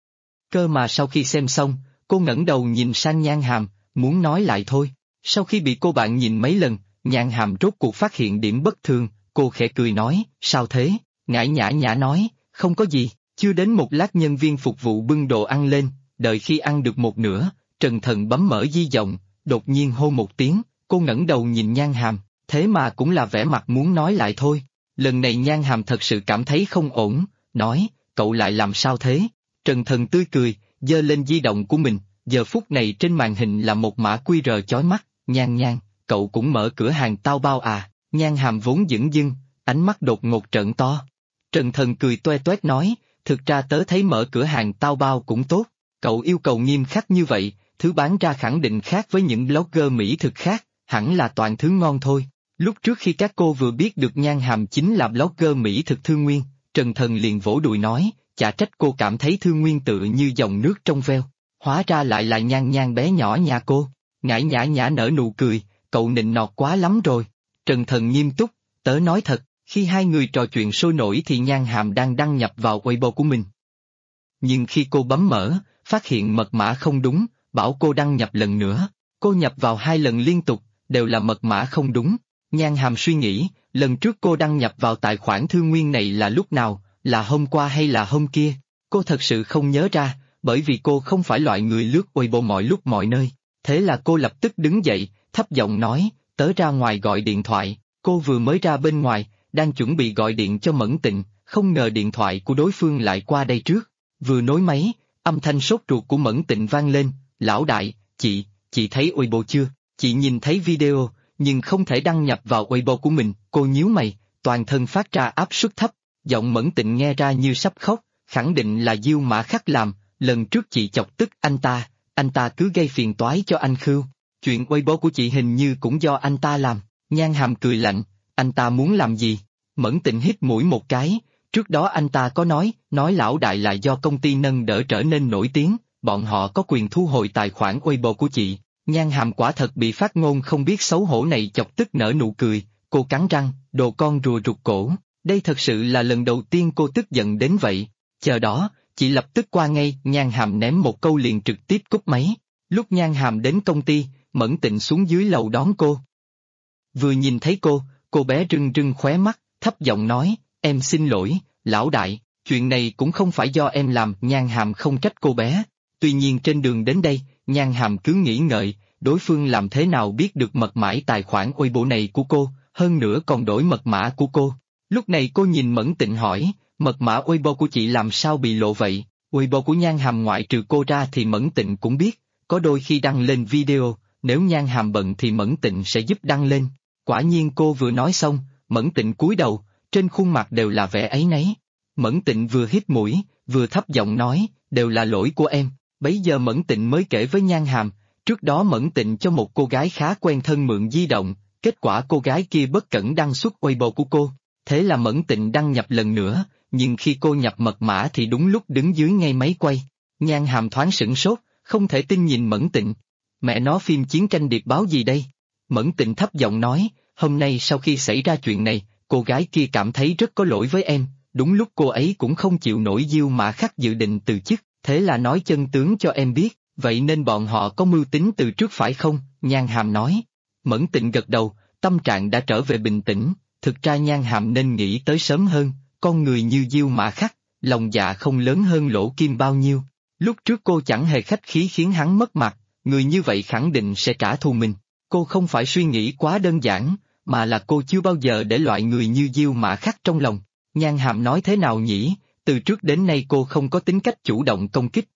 Cơ mà sau khi xem xong, cô ngẩng đầu nhìn sang Nhan Hàm, muốn nói lại thôi. Sau khi bị cô bạn nhìn mấy lần, Nhan Hàm rốt cuộc phát hiện điểm bất thường, cô khẽ cười nói, sao thế? Ngải Nhã Nhã nói, không có gì. Chưa đến một lát nhân viên phục vụ bưng đồ ăn lên, đợi khi ăn được một nửa, Trần Thần bấm mở di động, đột nhiên hô một tiếng, cô ngẩng đầu nhìn Nhan Hàm, thế mà cũng là vẻ mặt muốn nói lại thôi. Lần này Nhan Hàm thật sự cảm thấy không ổn, nói, cậu lại làm sao thế? Trần Thần tươi cười, giơ lên di động của mình, giờ phút này trên màn hình là một mã QR chói mắt, Nhan Nhan, cậu cũng mở cửa hàng tao bao à? Nhan Hàm vốn dửng dưng, ánh mắt đột ngột trợn to. Trần Thần cười toe toét nói, thực ra tớ thấy mở cửa hàng tao bao cũng tốt, cậu yêu cầu nghiêm khắc như vậy, thứ bán ra khẳng định khác với những blogger mỹ thực khác, hẳn là toàn thứ ngon thôi. Lúc trước khi các cô vừa biết được Nhan Hàm chính là blogger mỹ thực Thư Nguyên, Trần Thần liền vỗ đùi nói, chả trách cô cảm thấy Thư Nguyên tự như dòng nước trong veo, hóa ra lại là Nhan Nhan bé nhỏ nhà cô. Ngải Nhã Nhã nở nụ cười, cậu nịnh nọt quá lắm rồi. Trần Thần nghiêm túc, tớ nói thật, khi hai người trò chuyện sôi nổi thì Nhan Hàm đang đăng nhập vào Weibo của mình. Nhưng khi cô bấm mở, phát hiện mật mã không đúng, bảo cô đăng nhập lần nữa, cô nhập vào 2 lần liên tục, đều là mật mã không đúng. Nhan Hàm suy nghĩ, lần trước cô đăng nhập vào tài khoản Thư Nguyên này là lúc nào, là hôm qua hay là hôm kia? Cô thật sự không nhớ ra, bởi vì cô không phải loại người lướt Weibo mọi lúc mọi nơi. Thế là cô lập tức đứng dậy, thấp giọng nói, tớ ra ngoài gọi điện thoại. Cô vừa mới ra bên ngoài, đang chuẩn bị gọi điện cho Mẫn Tịnh, không ngờ điện thoại của đối phương lại qua đây trước. Vừa nối máy, âm thanh sốt ruột của Mẫn Tịnh vang lên, lão đại, chị thấy Weibo chưa? Chị nhìn thấy video, nhưng không thể đăng nhập vào Weibo của mình. Cô nhíu mày, toàn thân phát ra áp suất thấp, giọng Mẫn Tịnh nghe ra như sắp khóc, khẳng định là Diêu Mã Khắc làm, lần trước chị chọc tức anh ta cứ gây phiền toái cho anh Khưu. Chuyện Weibo của chị hình như cũng do anh ta làm. Nhan Hàm cười lạnh, anh ta muốn làm gì? Mẫn Tịnh hít mũi một cái, trước đó anh ta có nói lão đại là do công ty nâng đỡ trở nên nổi tiếng, bọn họ có quyền thu hồi tài khoản Weibo của chị. Nhan Hàm quả thật bị phát ngôn không biết xấu hổ này chọc tức nở nụ cười, cô cắn răng, đồ con rùa rụt cổ, đây thật sự là lần đầu tiên cô tức giận đến vậy. Chờ đó, chị lập tức qua ngay. Nhan Hàm ném một câu liền trực tiếp cúp máy. Lúc Nhan Hàm đến công ty, Mẫn Tịnh xuống dưới lầu đón cô. Vừa nhìn thấy cô bé rưng rưng khóe mắt, thấp giọng nói, em xin lỗi, lão đại, chuyện này cũng không phải do em làm. Nhan Hàm không trách cô bé. Tuy nhiên trên đường đến đây, Nhan Hàm cứ nghĩ ngợi, đối phương làm thế nào biết được mật mã tài khoản Weibo này của cô, hơn nữa còn đổi mật mã của cô. Lúc này cô nhìn Mẫn Tịnh hỏi, mật mã Weibo của chị làm sao bị lộ vậy? Weibo của Nhan Hàm ngoại trừ cô ra thì Mẫn Tịnh cũng biết, có đôi khi đăng lên video, nếu Nhan Hàm bận thì Mẫn Tịnh sẽ giúp đăng lên. Quả nhiên cô vừa nói xong, Mẫn Tịnh cúi đầu, trên khuôn mặt đều là vẻ áy náy. Mẫn Tịnh vừa hít mũi, vừa thấp giọng nói, đều là lỗi của em. Bấy giờ Mẫn Tịnh mới kể với Nhan Hàm, trước đó Mẫn Tịnh cho một cô gái khá quen thân mượn di động, kết quả cô gái kia bất cẩn đăng xuất Weibo của cô. Thế là Mẫn Tịnh đăng nhập lần nữa, nhưng khi cô nhập mật mã thì đúng lúc đứng dưới ngay máy quay. Nhan Hàm thoáng sửng sốt, không thể tin nhìn Mẫn Tịnh. Mẹ nó phim chiến tranh điệp báo gì đây? Mẫn Tịnh thấp giọng nói, hôm nay sau khi xảy ra chuyện này, cô gái kia cảm thấy rất có lỗi với em, đúng lúc cô ấy cũng không chịu nổi Diêu Mã Khắc dự định từ chức, thế là nói chân tướng cho em biết, vậy nên bọn họ có mưu tính từ trước phải không? Nhan Hàm nói. Mẫn Tịnh gật đầu, tâm trạng đã trở về bình tĩnh, thực ra Nhan Hàm nên nghĩ tới sớm hơn, con người như Diêu Mã Khắc, lòng dạ không lớn hơn Lỗ Kim bao nhiêu. Lúc trước cô chẳng hề khách khí khiến hắn mất mặt, người như vậy khẳng định sẽ trả thù mình. Cô không phải suy nghĩ quá đơn giản, mà là cô chưa bao giờ để loại người như Diêu Mã Khắc trong lòng. Nhan Hàm nói thế nào nhỉ, từ trước đến nay cô không có tính cách chủ động công kích.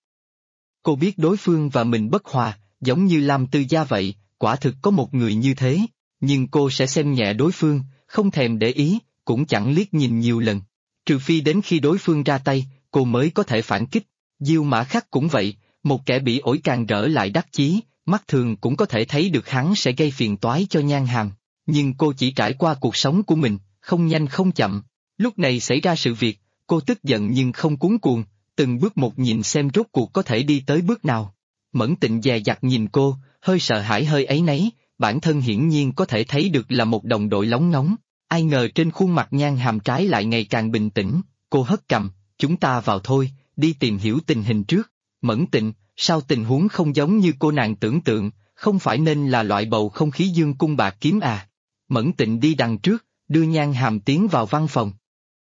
Cô biết đối phương và mình bất hòa, giống như Lam Tư Gia vậy, quả thực có một người như thế, nhưng cô sẽ xem nhẹ đối phương, không thèm để ý, cũng chẳng liếc nhìn nhiều lần. Trừ phi đến khi đối phương ra tay, cô mới có thể phản kích. Diêu Mã Khắc cũng vậy, một kẻ bị ổi càng rỡ lại đắc chí, mắt thường cũng có thể thấy được hắn sẽ gây phiền toái cho Nhan Hàm. Nhưng cô chỉ trải qua cuộc sống của mình, không nhanh không chậm. Lúc này xảy ra sự việc, cô tức giận nhưng không cuống cuồng, từng bước một nhìn xem rốt cuộc có thể đi tới bước nào. Mẫn Tịnh dè dặt nhìn cô, hơi sợ hãi hơi áy náy, bản thân hiển nhiên có thể thấy được là một đồng đội lóng ngóng. Ai ngờ trên khuôn mặt Nhan Hàm trái lại ngày càng bình tĩnh, cô hất cằm, chúng ta vào thôi, đi tìm hiểu tình hình trước. Mẫn Tịnh, sao tình huống không giống như cô nàng tưởng tượng, không phải nên là loại bầu không khí dương cung bạc kiếm à? Mẫn Tịnh đi đằng trước, đưa Nhan Hàm tiến vào văn phòng.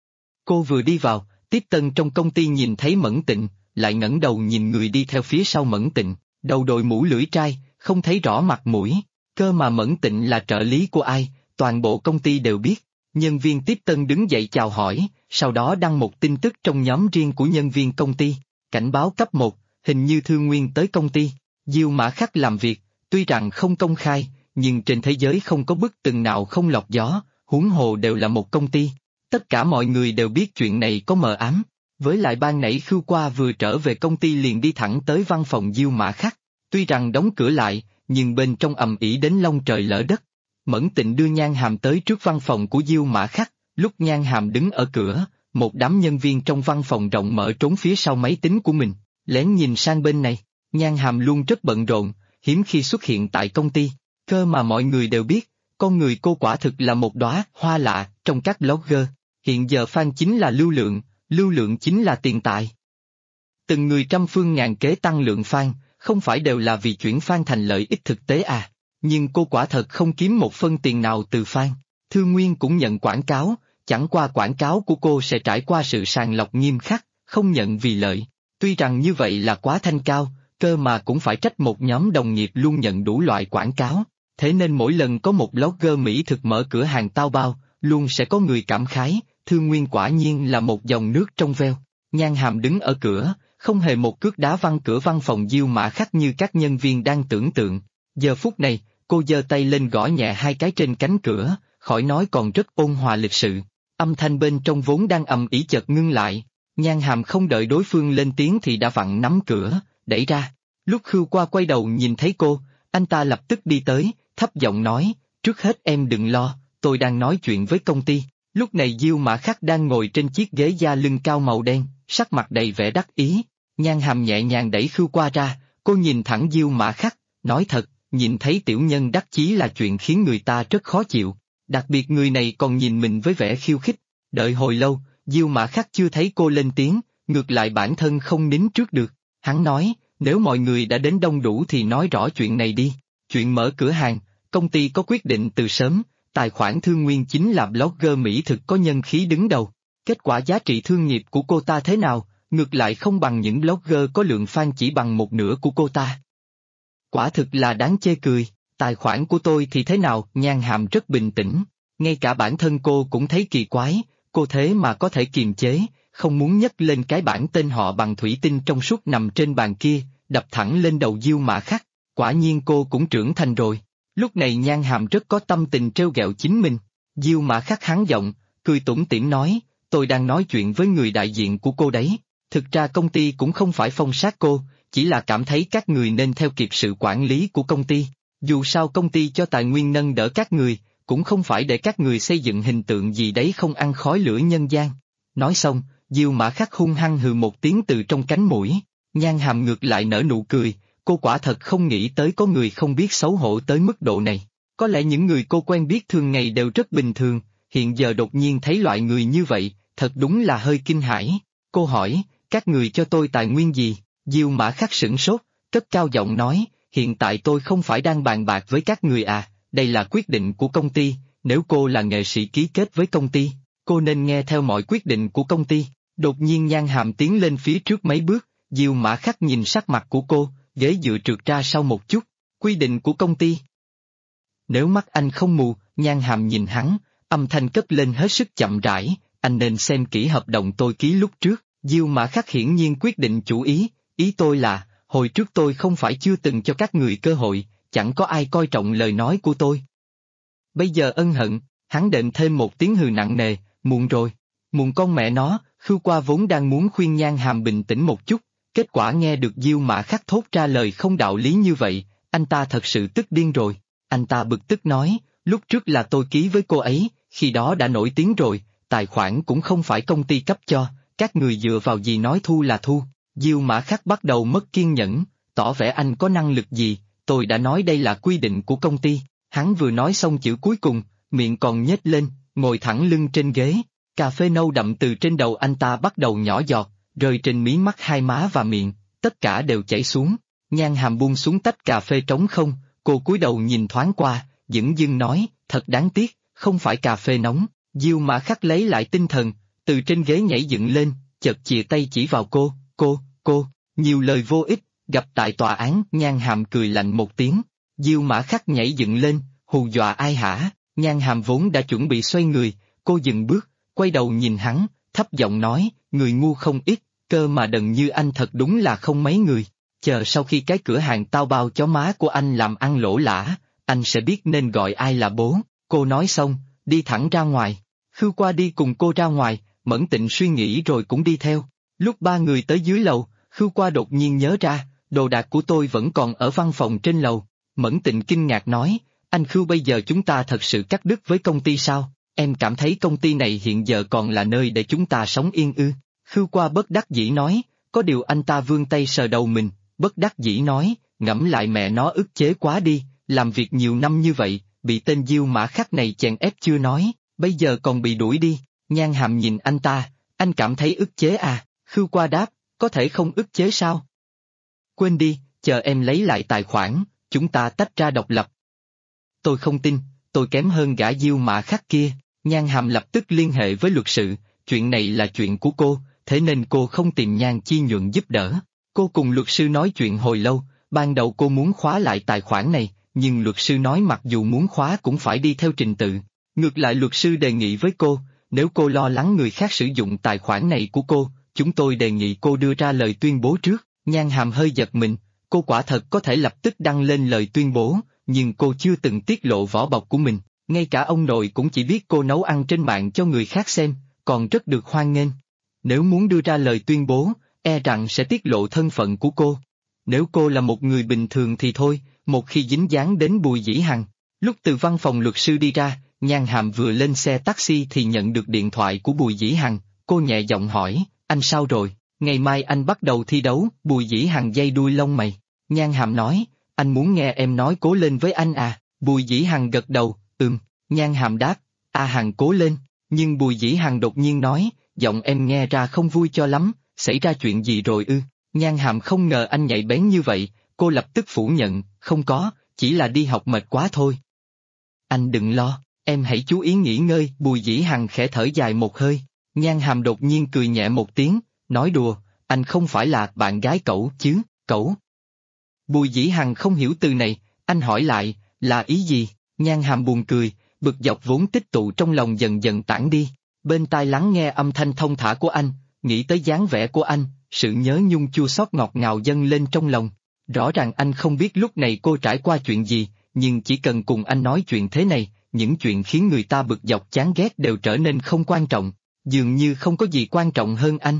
Cô vừa đi vào, tiếp tân trong công ty nhìn thấy Mẫn Tịnh, lại ngẩng đầu nhìn người đi theo phía sau Mẫn Tịnh, đầu đội mũ lưỡi trai, không thấy rõ mặt mũi, cơ mà Mẫn Tịnh là trợ lý của ai, toàn bộ công ty đều biết. Nhân viên tiếp tân đứng dậy chào hỏi, sau đó đăng một tin tức trong nhóm riêng của nhân viên công ty, cảnh báo cấp 1, hình như Thư Nguyên tới công ty. Diêu Mã Khắc làm việc, tuy rằng không công khai, nhưng trên thế giới không có bức tường nào không lọt gió, huống hồ đều là một công ty. Tất cả mọi người đều biết chuyện này có mờ ám, với lại ban nãy Khưu Qua vừa trở về công ty liền đi thẳng tới văn phòng Diêu Mã Khắc, tuy rằng đóng cửa lại, nhưng bên trong ầm ĩ đến long trời lỡ đất. Mẫn Tịnh đưa Nhan Hàm tới trước văn phòng của Diêu Mã Khắc, lúc Nhan Hàm đứng ở cửa, một đám nhân viên trong văn phòng rộng mở trốn phía sau máy tính của mình, lén nhìn sang bên này. Nhan Hàm luôn rất bận rộn, hiếm khi xuất hiện tại công ty, cơ mà mọi người đều biết, con người cô quả thực là một đóa hoa lạ trong các blogger. Hiện giờ fan chính là lưu lượng chính là tiền tài. Từng người trăm phương ngàn kế tăng lượng fan, không phải đều là vì chuyển fan thành lợi ích thực tế à? Nhưng cô quả thật không kiếm một phân tiền nào từ fan. Thư Nguyên cũng nhận quảng cáo, chẳng qua quảng cáo của cô sẽ trải qua sự sàng lọc nghiêm khắc, không nhận vì lợi. Tuy rằng như vậy là quá thanh cao, cơ mà cũng phải trách một nhóm đồng nghiệp luôn nhận đủ loại quảng cáo. Thế nên mỗi lần có một blogger Mỹ thực mở cửa hàng tao bao, luôn sẽ có người cảm khái, Thương Nguyên quả nhiên là một dòng nước trong veo. Nhan Hàm đứng ở cửa, không hề một cước đá văng cửa văn phòng Diêu Mã Khắc như các nhân viên đang tưởng tượng. Giờ phút này, cô giơ tay lên gõ nhẹ hai cái trên cánh cửa, khỏi nói còn rất ôn hòa lịch sự. Âm thanh bên trong vốn đang ầm ĩ chợt ngưng lại. Nhan Hàm không đợi đối phương lên tiếng thì đã vặn nắm cửa, đẩy ra. Lúc Khưu Qua quay đầu nhìn thấy cô, anh ta lập tức đi tới, thấp giọng nói, trước hết em đừng lo, tôi đang nói chuyện với công ty. Lúc này Diêu Mã Khắc đang ngồi trên chiếc ghế da lưng cao màu đen, sắc mặt đầy vẻ đắc ý. Nhan Hàm nhẹ nhàng đẩy Khưu Qua ra, cô nhìn thẳng Diêu Mã Khắc, nói thật, nhìn thấy tiểu nhân đắc chí là chuyện khiến người ta rất khó chịu. Đặc biệt người này còn nhìn mình với vẻ khiêu khích. Đợi hồi lâu, Diêu Mã Khắc chưa thấy cô lên tiếng, ngược lại bản thân không nín trước được. Hắn nói, nếu mọi người đã đến đông đủ thì nói rõ chuyện này đi. Chuyện mở cửa hàng, công ty có quyết định từ sớm, tài khoản Thương Nguyên chính là blogger Mỹ thực có nhân khí đứng đầu. Kết quả giá trị thương nghiệp của cô ta thế nào, ngược lại không bằng những blogger có lượng fan chỉ bằng một nửa của cô ta. Quả thực là đáng chê cười. Tài khoản của tôi thì thế nào? Nhan Hàm rất bình tĩnh. Ngay cả bản thân cô cũng thấy kỳ quái, cô thế mà có thể kiềm chế, không muốn nhấc lên cái bảng tên họ bằng thủy tinh trong suốt nằm trên bàn kia, đập thẳng lên đầu Diêu Mã Khắc. Quả nhiên cô cũng trưởng thành rồi. Lúc này Nhan Hàm rất có tâm tình trêu ghẹo chính mình. Diêu Mã Khắc hắn giọng, cười tủm tỉm nói, tôi đang nói chuyện với người đại diện của cô đấy. Thực ra công ty cũng không phải phong sát cô, chỉ là cảm thấy các người nên theo kịp sự quản lý của công ty. Dù sao công ty cho tài nguyên nâng đỡ các người, cũng không phải để các người xây dựng hình tượng gì đấy không ăn khói lửa nhân gian. Nói xong, Diêu Mã Khắc hung hăng hừ một tiếng từ trong cánh mũi. Nhan Hàm ngược lại nở nụ cười, cô quả thật không nghĩ tới có người không biết xấu hổ tới mức độ này. Có lẽ những người cô quen biết thường ngày đều rất bình thường, hiện giờ đột nhiên thấy loại người như vậy, thật đúng là hơi kinh hãi. Cô hỏi, các người cho tôi tài nguyên gì? Diêu Mã Khắc sửng sốt, cất cao giọng nói, hiện tại tôi không phải đang bàn bạc với các người à, đây là quyết định của công ty, nếu cô là nghệ sĩ ký kết với công ty, cô nên nghe theo mọi quyết định của công ty. Đột nhiên Nhan Hàm tiến lên phía trước mấy bước, Diêu Mã Khắc nhìn sắc mặt của cô, ghế dựa trượt ra sau một chút, quy định của công ty. Nếu mắt anh không mù, Nhan Hàm nhìn hắn, âm thanh cất lên hết sức chậm rãi, anh nên xem kỹ hợp đồng tôi ký lúc trước. Diêu Mã Khắc hiển nhiên quyết định chủ ý tôi là, hồi trước tôi không phải chưa từng cho các người cơ hội, chẳng có ai coi trọng lời nói của tôi. Bây giờ ân hận, hắn đệm thêm một tiếng hừ nặng nề, muộn rồi, muộn con mẹ nó. Khưu Qua vốn đang muốn khuyên Nhan Hàm bình tĩnh một chút, kết quả nghe được Diêu Mã Khắc thốt ra lời không đạo lý như vậy, anh ta thật sự tức điên rồi. Anh ta bực tức nói, lúc trước là tôi ký với cô ấy, khi đó đã nổi tiếng rồi, tài khoản cũng không phải công ty cấp cho, các người dựa vào gì nói thu là thu. Diêu Mã Khắc bắt đầu mất kiên nhẫn, tỏ vẻ anh có năng lực gì, tôi đã nói đây là quy định của công ty. Hắn vừa nói xong chữ cuối cùng, miệng còn nhếch lên, ngồi thẳng lưng trên ghế, cà phê nâu đậm từ trên đầu anh ta bắt đầu nhỏ giọt, rơi trên mí mắt hai má và miệng, tất cả đều chảy xuống. Nhan Hàm buông xuống tách cà phê trống không, cô cúi đầu nhìn thoáng qua, dửng dưng nói, thật đáng tiếc, không phải cà phê nóng. Diêu Mã Khắc lấy lại tinh thần, từ trên ghế nhảy dựng lên, chợt chìa tay chỉ vào cô, nhiều lời vô ích, gặp tại tòa án. Nhan Hàm cười lạnh một tiếng. Diêu Mã Khắc nhảy dựng lên, hù dọa ai hả? Nhan Hàm vốn đã chuẩn bị xoay người, cô dừng bước, quay đầu nhìn hắn, thấp giọng nói, người ngu không ít, cơ mà đần như anh thật đúng là không mấy người. Chờ sau khi cái cửa hàng tao bao chó má của anh làm ăn lỗ lã, anh sẽ biết nên gọi ai là bố. Cô nói xong, đi thẳng ra ngoài. Khưu Qua đi cùng cô ra ngoài, Mẫn Tịnh suy nghĩ rồi cũng đi theo. Lúc ba người tới dưới lầu, Khưu Qua đột nhiên nhớ ra, đồ đạc của tôi vẫn còn ở văn phòng trên lầu. Mẫn Tịnh kinh ngạc nói, anh Khưu bây giờ chúng ta thật sự cắt đứt với công ty sao? Em cảm thấy công ty này hiện giờ còn là nơi để chúng ta sống yên ư? Khưu Qua bất đắc dĩ nói, có điều anh ta vươn tay sờ đầu mình, bất đắc dĩ nói, ngẫm lại mẹ nó ức chế quá đi, làm việc nhiều năm như vậy, bị tên Diêu Mã Khắc này chèn ép chưa nói, bây giờ còn bị đuổi đi. Nhan Hàm nhìn anh ta, anh cảm thấy ức chế à? Khưu Qua đáp, có thể không ức chế sao? Quên đi, chờ em lấy lại tài khoản, chúng ta tách ra độc lập. Tôi không tin, tôi kém hơn gã Diêu Mã Khắc kia. Nhan Hàm lập tức liên hệ với luật sự, chuyện này là chuyện của cô, thế nên cô không tìm Nhan Chi Nhuận giúp đỡ. Cô cùng luật sư nói chuyện hồi lâu, ban đầu cô muốn khóa lại tài khoản này, nhưng luật sư nói mặc dù muốn khóa cũng phải đi theo trình tự. Ngược lại luật sư đề nghị với cô, nếu cô lo lắng người khác sử dụng tài khoản này của cô, chúng tôi đề nghị cô đưa ra lời tuyên bố trước. Nhan Hàm hơi giật mình, cô quả thật có thể lập tức đăng lên lời tuyên bố, nhưng cô chưa từng tiết lộ vỏ bọc của mình, ngay cả ông nội cũng chỉ biết cô nấu ăn trên mạng cho người khác xem, còn rất được hoan nghênh. Nếu muốn đưa ra lời tuyên bố, e rằng sẽ tiết lộ thân phận của cô. Nếu cô là một người bình thường thì thôi, một khi dính dáng đến Bùi Dĩ Hằng. Lúc từ văn phòng luật sư đi ra, Nhan Hàm vừa lên xe taxi thì nhận được điện thoại của Bùi Dĩ Hằng, cô nhẹ giọng hỏi, anh sao rồi, ngày mai anh bắt đầu thi đấu. Bùi Dĩ Hằng giây đuôi lông mày. Nhan Hàm nói, anh muốn nghe em nói cố lên với anh à? Bùi Dĩ Hằng gật đầu, Nhan Hàm đáp, Hằng cố lên, nhưng Bùi Dĩ Hằng đột nhiên nói, giọng em nghe ra không vui cho lắm, xảy ra chuyện gì rồi ư? Nhan Hàm không ngờ anh nhạy bén như vậy, cô lập tức phủ nhận, không có, chỉ là đi học mệt quá thôi. Anh đừng lo, em hãy chú ý nghỉ ngơi. Bùi Dĩ Hằng khẽ thở dài một hơi. Nhan Hàm đột nhiên cười nhẹ một tiếng, nói đùa, anh không phải là bạn gái cậu chứ, cậu? Bùi Dĩ Hằng không hiểu từ này, anh hỏi lại, là ý gì? Nhan Hàm buồn cười, bực dọc vốn tích tụ trong lòng dần dần tản đi, bên tai lắng nghe âm thanh thông thả của anh, nghĩ tới dáng vẻ của anh, sự nhớ nhung chua xót ngọt ngào dâng lên trong lòng. Rõ ràng anh không biết lúc này cô trải qua chuyện gì, nhưng chỉ cần cùng anh nói chuyện thế này, những chuyện khiến người ta bực dọc chán ghét đều trở nên không quan trọng, dường như không có gì quan trọng hơn anh.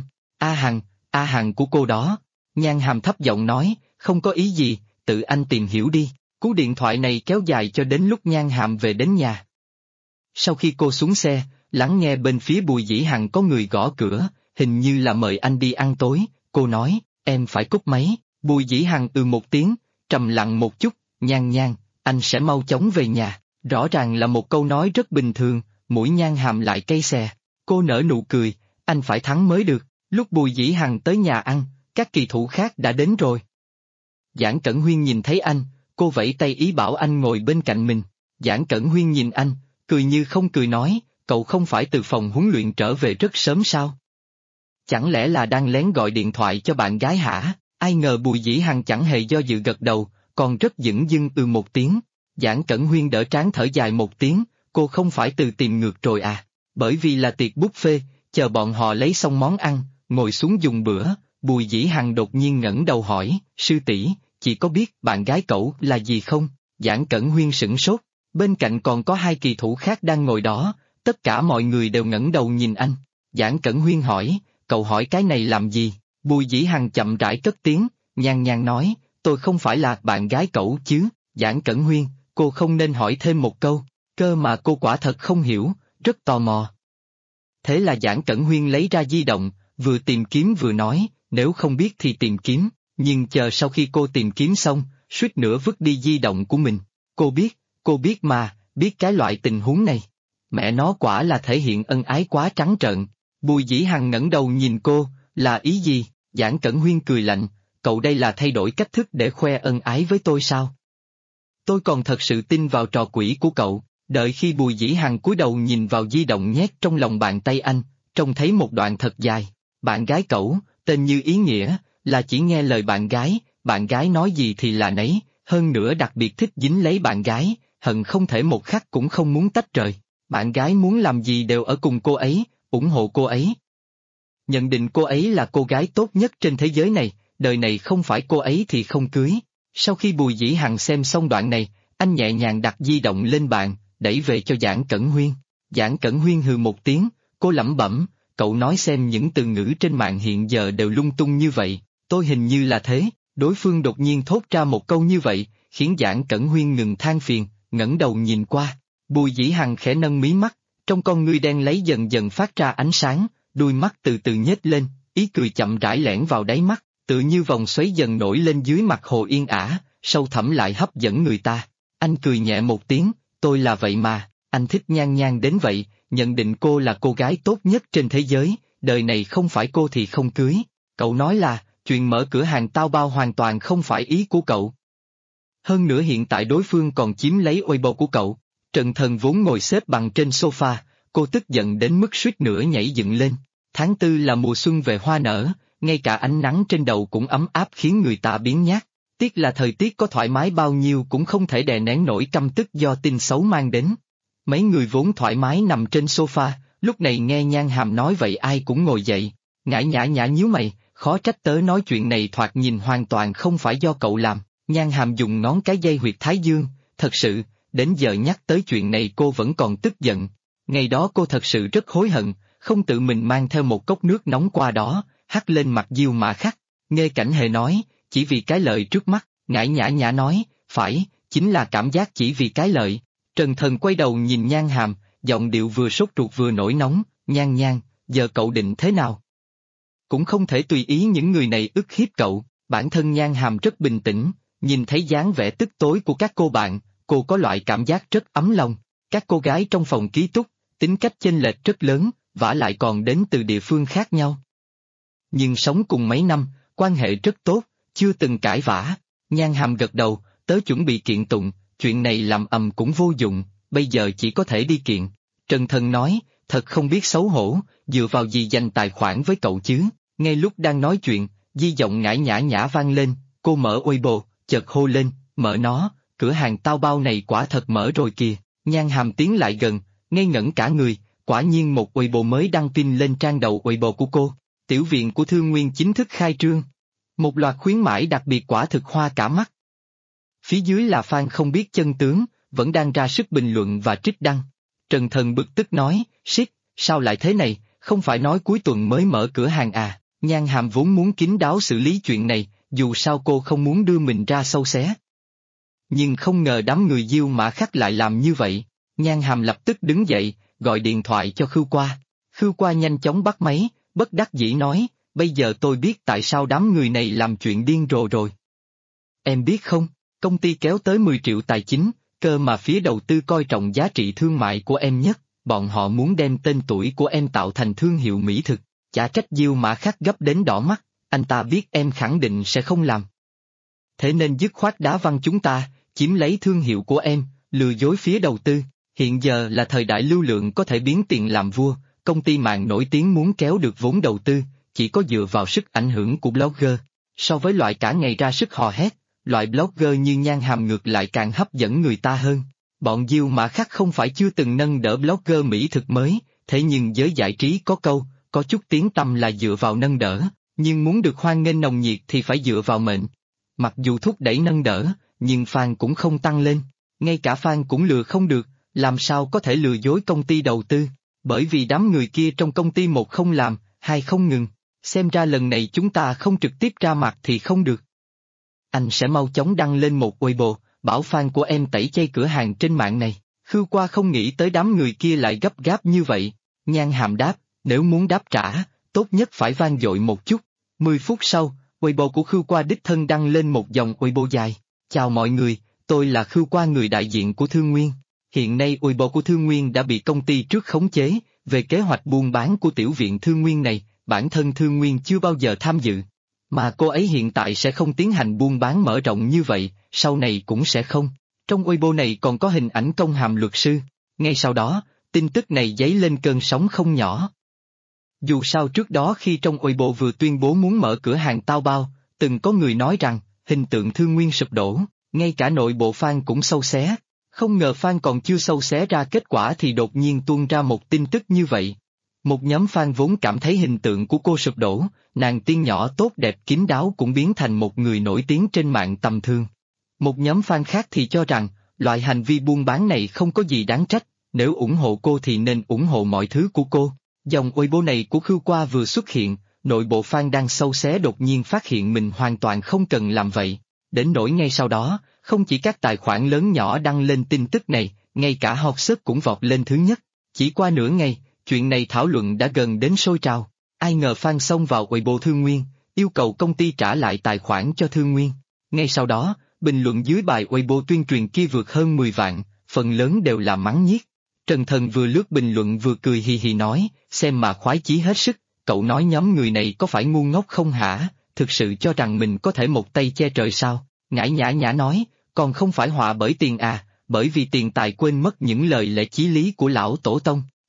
A Hằng của cô đó. Nhan Hàm thấp giọng nói, không có ý gì, tự anh tìm hiểu đi. Cú điện thoại này kéo dài cho đến lúc Nhan Hàm về đến nhà. Sau khi cô xuống xe, lắng nghe bên phía Bùi Dĩ Hằng có người gõ cửa, hình như là mời anh đi ăn tối, cô nói, em phải cúp máy. Bùi Dĩ Hằng một tiếng, trầm lặng một chút, Nhan, anh sẽ mau chóng về nhà. Rõ ràng là một câu nói rất bình thường, mũi Nhan Hàm lại cay xè. Cô nở nụ cười, anh phải thắng mới được. Lúc Bùi Dĩ Hằng tới nhà ăn, các kỳ thủ khác đã đến rồi. Giản Cẩn Huyên nhìn thấy anh, cô vẫy tay ý bảo anh ngồi bên cạnh mình. Giản Cẩn Huyên nhìn anh, cười như không cười nói, cậu không phải từ phòng huấn luyện trở về rất sớm sao? Chẳng lẽ là đang lén gọi điện thoại cho bạn gái hả? Ai ngờ Bùi Dĩ Hằng chẳng hề do dự gật đầu, còn rất dửng dưng một tiếng. Giản Cẩn Huyên đỡ trán thở dài một tiếng, cô không phải từ tìm ngược rồi à? Bởi vì là tiệc buffet, chờ bọn họ lấy xong món ăn, ngồi xuống dùng bữa, Bùi Dĩ Hằng đột nhiên ngẩng đầu hỏi, sư tỷ, chị có biết bạn gái cậu là gì không? Giản Cẩn Huyên sửng sốt, bên cạnh còn có hai kỳ thủ khác đang ngồi đó, tất cả mọi người đều ngẩng đầu nhìn anh. Giản Cẩn Huyên hỏi, cậu hỏi cái này làm gì? Bùi Dĩ Hằng chậm rãi cất tiếng, nhàn nhàn nói, tôi không phải là bạn gái cậu chứ. Giản Cẩn Huyên, cô không nên hỏi thêm một câu, cơ mà cô quả thật không hiểu, rất tò mò. Thế là Giản Cẩn Huyên lấy ra di động, vừa tìm kiếm vừa nói, nếu không biết thì tìm kiếm, nhưng chờ sau khi cô tìm kiếm xong, suýt nữa vứt đi di động của mình. Cô biết mà, biết cái loại tình huống này. Mẹ nó quả là thể hiện ân ái quá trắng trợn. Bùi Dĩ Hằng ngẩng đầu nhìn cô, là ý gì? Giản Cẩn Huyên cười lạnh, cậu đây là thay đổi cách thức để khoe ân ái với tôi sao? Tôi còn thật sự tin vào trò quỷ của cậu. Đợi khi Bùi Dĩ Hằng cúi đầu nhìn vào di động nhét trong lòng bàn tay anh, trông thấy một đoạn thật dài. Bạn gái cậu, tên như ý nghĩa, là chỉ nghe lời bạn gái nói gì thì là nấy, hơn nữa đặc biệt thích dính lấy bạn gái, hận không thể một khắc cũng không muốn tách rời. Bạn gái muốn làm gì đều ở cùng cô ấy, ủng hộ cô ấy. Nhận định cô ấy là cô gái tốt nhất trên thế giới này, đời này không phải cô ấy thì không cưới. Sau khi Bùi Dĩ Hằng xem xong đoạn này, anh nhẹ nhàng đặt di động lên bàn, đẩy về cho Giản Cẩn Huyên. Giản Cẩn Huyên hừ một tiếng, cô lẩm bẩm, cậu nói xem những từ ngữ trên mạng hiện giờ đều lung tung như vậy, tôi hình như là thế. Đối phương đột nhiên thốt ra một câu như vậy, khiến Giản Cẩn Huyên ngừng than phiền, ngẩng đầu nhìn qua. Bùi Dĩ Hằng khẽ nâng mí mắt, trong con ngươi đen lấy dần dần phát ra ánh sáng, đuôi mắt từ từ nhếch lên, ý cười chậm rãi lẻn vào đáy mắt, tự như vòng xoáy dần nổi lên dưới mặt hồ yên ả, sâu thẳm lại hấp dẫn người ta. Anh cười nhẹ một tiếng, tôi là vậy mà, anh thích Nhan đến vậy, nhận định cô là cô gái tốt nhất trên thế giới, đời này không phải cô thì không cưới. Cậu nói là, chuyện mở cửa hàng tao bao hoàn toàn không phải ý của cậu. Hơn nữa hiện tại đối phương còn chiếm lấy Weibo của cậu. Trần Thần vốn ngồi xếp bằng trên sofa, cô tức giận đến mức suýt nữa nhảy dựng lên. Tháng 4 là mùa xuân về hoa nở, ngay cả ánh nắng trên đầu cũng ấm áp khiến người ta biếng nhác. Tiếc là thời tiết có thoải mái bao nhiêu cũng không thể đè nén nổi căm tức do tin xấu mang đến. Mấy người vốn thoải mái nằm trên sofa, lúc này nghe Nhan Hàm nói vậy ai cũng ngồi dậy. Ngải nhã nhã nhíu mày, khó trách tớ nói chuyện này thoạt nhìn hoàn toàn không phải do cậu làm. Nhan Hàm dùng ngón cái dây huyệt thái dương, thật sự, đến giờ nhắc tới chuyện này cô vẫn còn tức giận. Ngày đó cô thật sự rất hối hận, không tự mình mang theo một cốc nước nóng qua đó, hắt lên mặt Diêu Mã Khắc. Nghe Cảnh Hề nói, chỉ vì cái lợi trước mắt, Ngải nhã nhã nói, phải, chính là cảm giác chỉ vì cái lợi. Trần Thần quay đầu nhìn Nhan Hàm, giọng điệu vừa sốt ruột vừa nổi nóng, Nhan Nhan, giờ cậu định thế nào? Cũng không thể tùy ý những người này ức hiếp cậu, bản thân Nhan Hàm rất bình tĩnh, nhìn thấy dáng vẻ tức tối của các cô bạn, cô có loại cảm giác rất ấm lòng. Các cô gái trong phòng ký túc, tính cách chênh lệch rất lớn, vả lại còn đến từ địa phương khác nhau. Nhưng sống cùng mấy năm, quan hệ rất tốt, chưa từng cãi vã. Nhan Hàm gật đầu, tớ chuẩn bị kiện tụng, chuyện này làm ầm cũng vô dụng, bây giờ chỉ có thể đi kiện. Trần Thần nói, thật không biết xấu hổ, dựa vào gì dành tài khoản với cậu chứ? Ngay lúc đang nói chuyện, di giọng Ngải nhã nhã vang lên, cô mở Weibo, chợt hô lên, mở nó, cửa hàng tao bao này quả thật mở rồi kìa. Nhan Hàm tiến lại gần, ngây ngẩn cả người, quả nhiên một Weibo mới đăng tin lên trang đầu Weibo của cô. Tiểu viện của Thương Nguyên chính thức khai trương. Một loạt khuyến mãi đặc biệt quả thực hoa cả mắt. Phía dưới là fan không biết chân tướng, vẫn đang ra sức bình luận và trích đăng. Trần Thần bực tức nói, shit, sao lại thế này, không phải nói cuối tuần mới mở cửa hàng à? Nhan Hàm vốn muốn kín đáo xử lý chuyện này, dù sao cô không muốn đưa mình ra sâu xé. Nhưng không ngờ đám người Diêu Mã Khắc lại làm như vậy. Nhan Hàm lập tức đứng dậy, gọi điện thoại cho Khưu Qua. Khưu Qua nhanh chóng bắt máy, bất đắc dĩ nói, bây giờ tôi biết tại sao đám người này làm chuyện điên rồ rồi. Em biết không, công ty kéo tới 10 triệu tài chính, cơ mà phía đầu tư coi trọng giá trị thương mại của em nhất, bọn họ muốn đem tên tuổi của em tạo thành thương hiệu mỹ thực, chả trách Diêu Mã Khắc gấp đến đỏ mắt, anh ta biết em khẳng định sẽ không làm. Thế nên dứt khoát đá văng chúng ta, chiếm lấy thương hiệu của em, lừa dối phía đầu tư. Hiện giờ là thời đại lưu lượng có thể biến tiền làm vua, công ty mạng nổi tiếng muốn kéo được vốn đầu tư, chỉ có dựa vào sức ảnh hưởng của blogger. So với loại cả ngày ra sức hò hét, loại blogger như Nhan Hàm ngược lại càng hấp dẫn người ta hơn. Bọn Diêu Mã Khắc không phải chưa từng nâng đỡ blogger mỹ thực mới, thế nhưng giới giải trí có câu, có chút tiếng tăm là dựa vào nâng đỡ, nhưng muốn được hoan nghênh nồng nhiệt thì phải dựa vào mệnh. Mặc dù thúc đẩy nâng đỡ, nhưng fan cũng không tăng lên, ngay cả fan cũng lừa không được, làm sao có thể lừa dối công ty đầu tư, bởi vì đám người kia trong công ty một không làm, hai không ngừng, xem ra lần này chúng ta không trực tiếp ra mặt thì không được. Anh sẽ mau chóng đăng lên một Weibo, bảo fan của em tẩy chay cửa hàng trên mạng này. Khưu Qua không nghĩ tới đám người kia lại gấp gáp như vậy. Nhan Hàm đáp, nếu muốn đáp trả, tốt nhất phải vang dội một chút. 10 phút sau, Weibo của Khưu Qua đích thân đăng lên một dòng Weibo dài. Chào mọi người, tôi là Khưu Qua, người đại diện của Thương Nguyên. Hiện nay Weibo của Thương Nguyên đã bị công ty trước khống chế, về kế hoạch buôn bán của tiểu viện Thương Nguyên này, bản thân Thương Nguyên chưa bao giờ tham dự. Mà cô ấy hiện tại sẽ không tiến hành buôn bán mở rộng như vậy, sau này cũng sẽ không. Trong Weibo này còn có hình ảnh Công Hàm luật sư. Ngay sau đó, tin tức này dấy lên cơn sóng không nhỏ. Dù sao trước đó khi trong Weibo vừa tuyên bố muốn mở cửa hàng tao bao, từng có người nói rằng, hình tượng Thương Nguyên sụp đổ, ngay cả nội bộ fan cũng sâu xé. Không ngờ fan còn chưa sâu xé ra kết quả thì đột nhiên tuôn ra một tin tức như vậy. Một nhóm fan vốn cảm thấy hình tượng của cô sụp đổ, nàng tiên nhỏ tốt đẹp kín đáo cũng biến thành một người nổi tiếng trên mạng tầm thường. Một nhóm fan khác thì cho rằng, loại hành vi buôn bán này không có gì đáng trách, nếu ủng hộ cô thì nên ủng hộ mọi thứ của cô. Dòng Weibo này của Khưu Qua vừa xuất hiện, nội bộ fan đang sâu xé đột nhiên phát hiện mình hoàn toàn không cần làm vậy. Đến nỗi ngay sau đó, không chỉ các tài khoản lớn nhỏ đăng lên tin tức này, ngay cả hot search cũng vọt lên thứ nhất. Chỉ qua nửa ngày, chuyện này thảo luận đã gần đến sôi trào. Ai ngờ fan xông vào Weibo Thương Nguyên, yêu cầu công ty trả lại tài khoản cho Thương Nguyên. Ngay sau đó, bình luận dưới bài Weibo tuyên truyền kia vượt hơn 10 vạn, phần lớn đều là mắng nhiếc. Trần Thần vừa lướt bình luận vừa cười hì hì nói, xem mà khoái chí hết sức, cậu nói nhóm người này có phải ngu ngốc không hả, thực sự cho rằng mình có thể một tay che trời sao? Ngải nhã nhã nói, còn không phải họa bởi tiền à, bởi vì tiền tài quên mất những lời lẽ chí lý của lão tổ tông.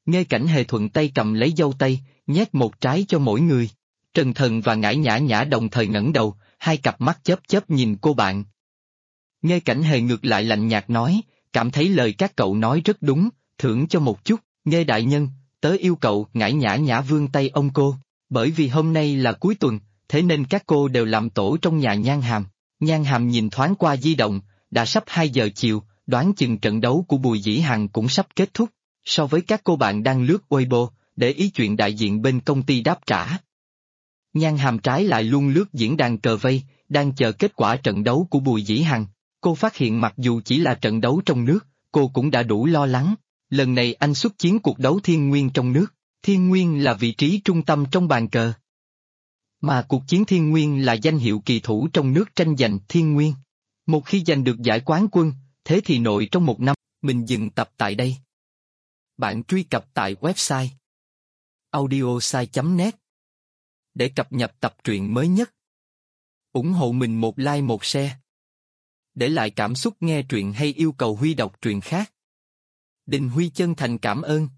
Nghe Cảnh Hề thuận tay cầm lấy dâu tây, nhét một trái cho mỗi người. Trần Thần và Ngải Nhã Nhã đồng thời ngẩng đầu, hai cặp mắt chớp chớp nhìn cô bạn. Nghe Cảnh Hề ngược lại lạnh nhạt nói, cảm thấy lời các cậu nói rất đúng, thưởng cho một chút. Nghe đại nhân, tớ yêu cậu. Ngải Nhã Nhã vươn tay ông cô, bởi vì hôm nay là cuối tuần, thế nên các cô đều làm tổ trong nhà Nhan Hàm. Nhan Hàm nhìn thoáng qua di động, đã sắp 2 giờ chiều, đoán chừng trận đấu của Bùi Dĩ Hằng cũng sắp kết thúc. So với các cô bạn đang lướt Weibo, để ý chuyện đại diện bên công ty đáp trả. Nhan Hàm trái lại luôn lướt diễn đàn cờ vây, đang chờ kết quả trận đấu của Bùi Dĩ Hằng. Cô phát hiện mặc dù chỉ là trận đấu trong nước, cô cũng đã đủ lo lắng. Lần này anh xuất chiến cuộc đấu Thiên Nguyên trong nước, Thiên Nguyên là vị trí trung tâm trong bàn cờ. Mà cuộc chiến Thiên Nguyên là danh hiệu kỳ thủ trong nước tranh giành Thiên Nguyên. Một khi giành được giải quán quân, thế thì nội trong một năm. Mình dừng tập tại đây. Bạn truy cập tại website audiosai.net để cập nhật tập truyện mới nhất. Ủng hộ mình một like một share. Để lại cảm xúc nghe truyện hay yêu cầu Huy đọc truyện khác. Đình Huy chân thành cảm ơn.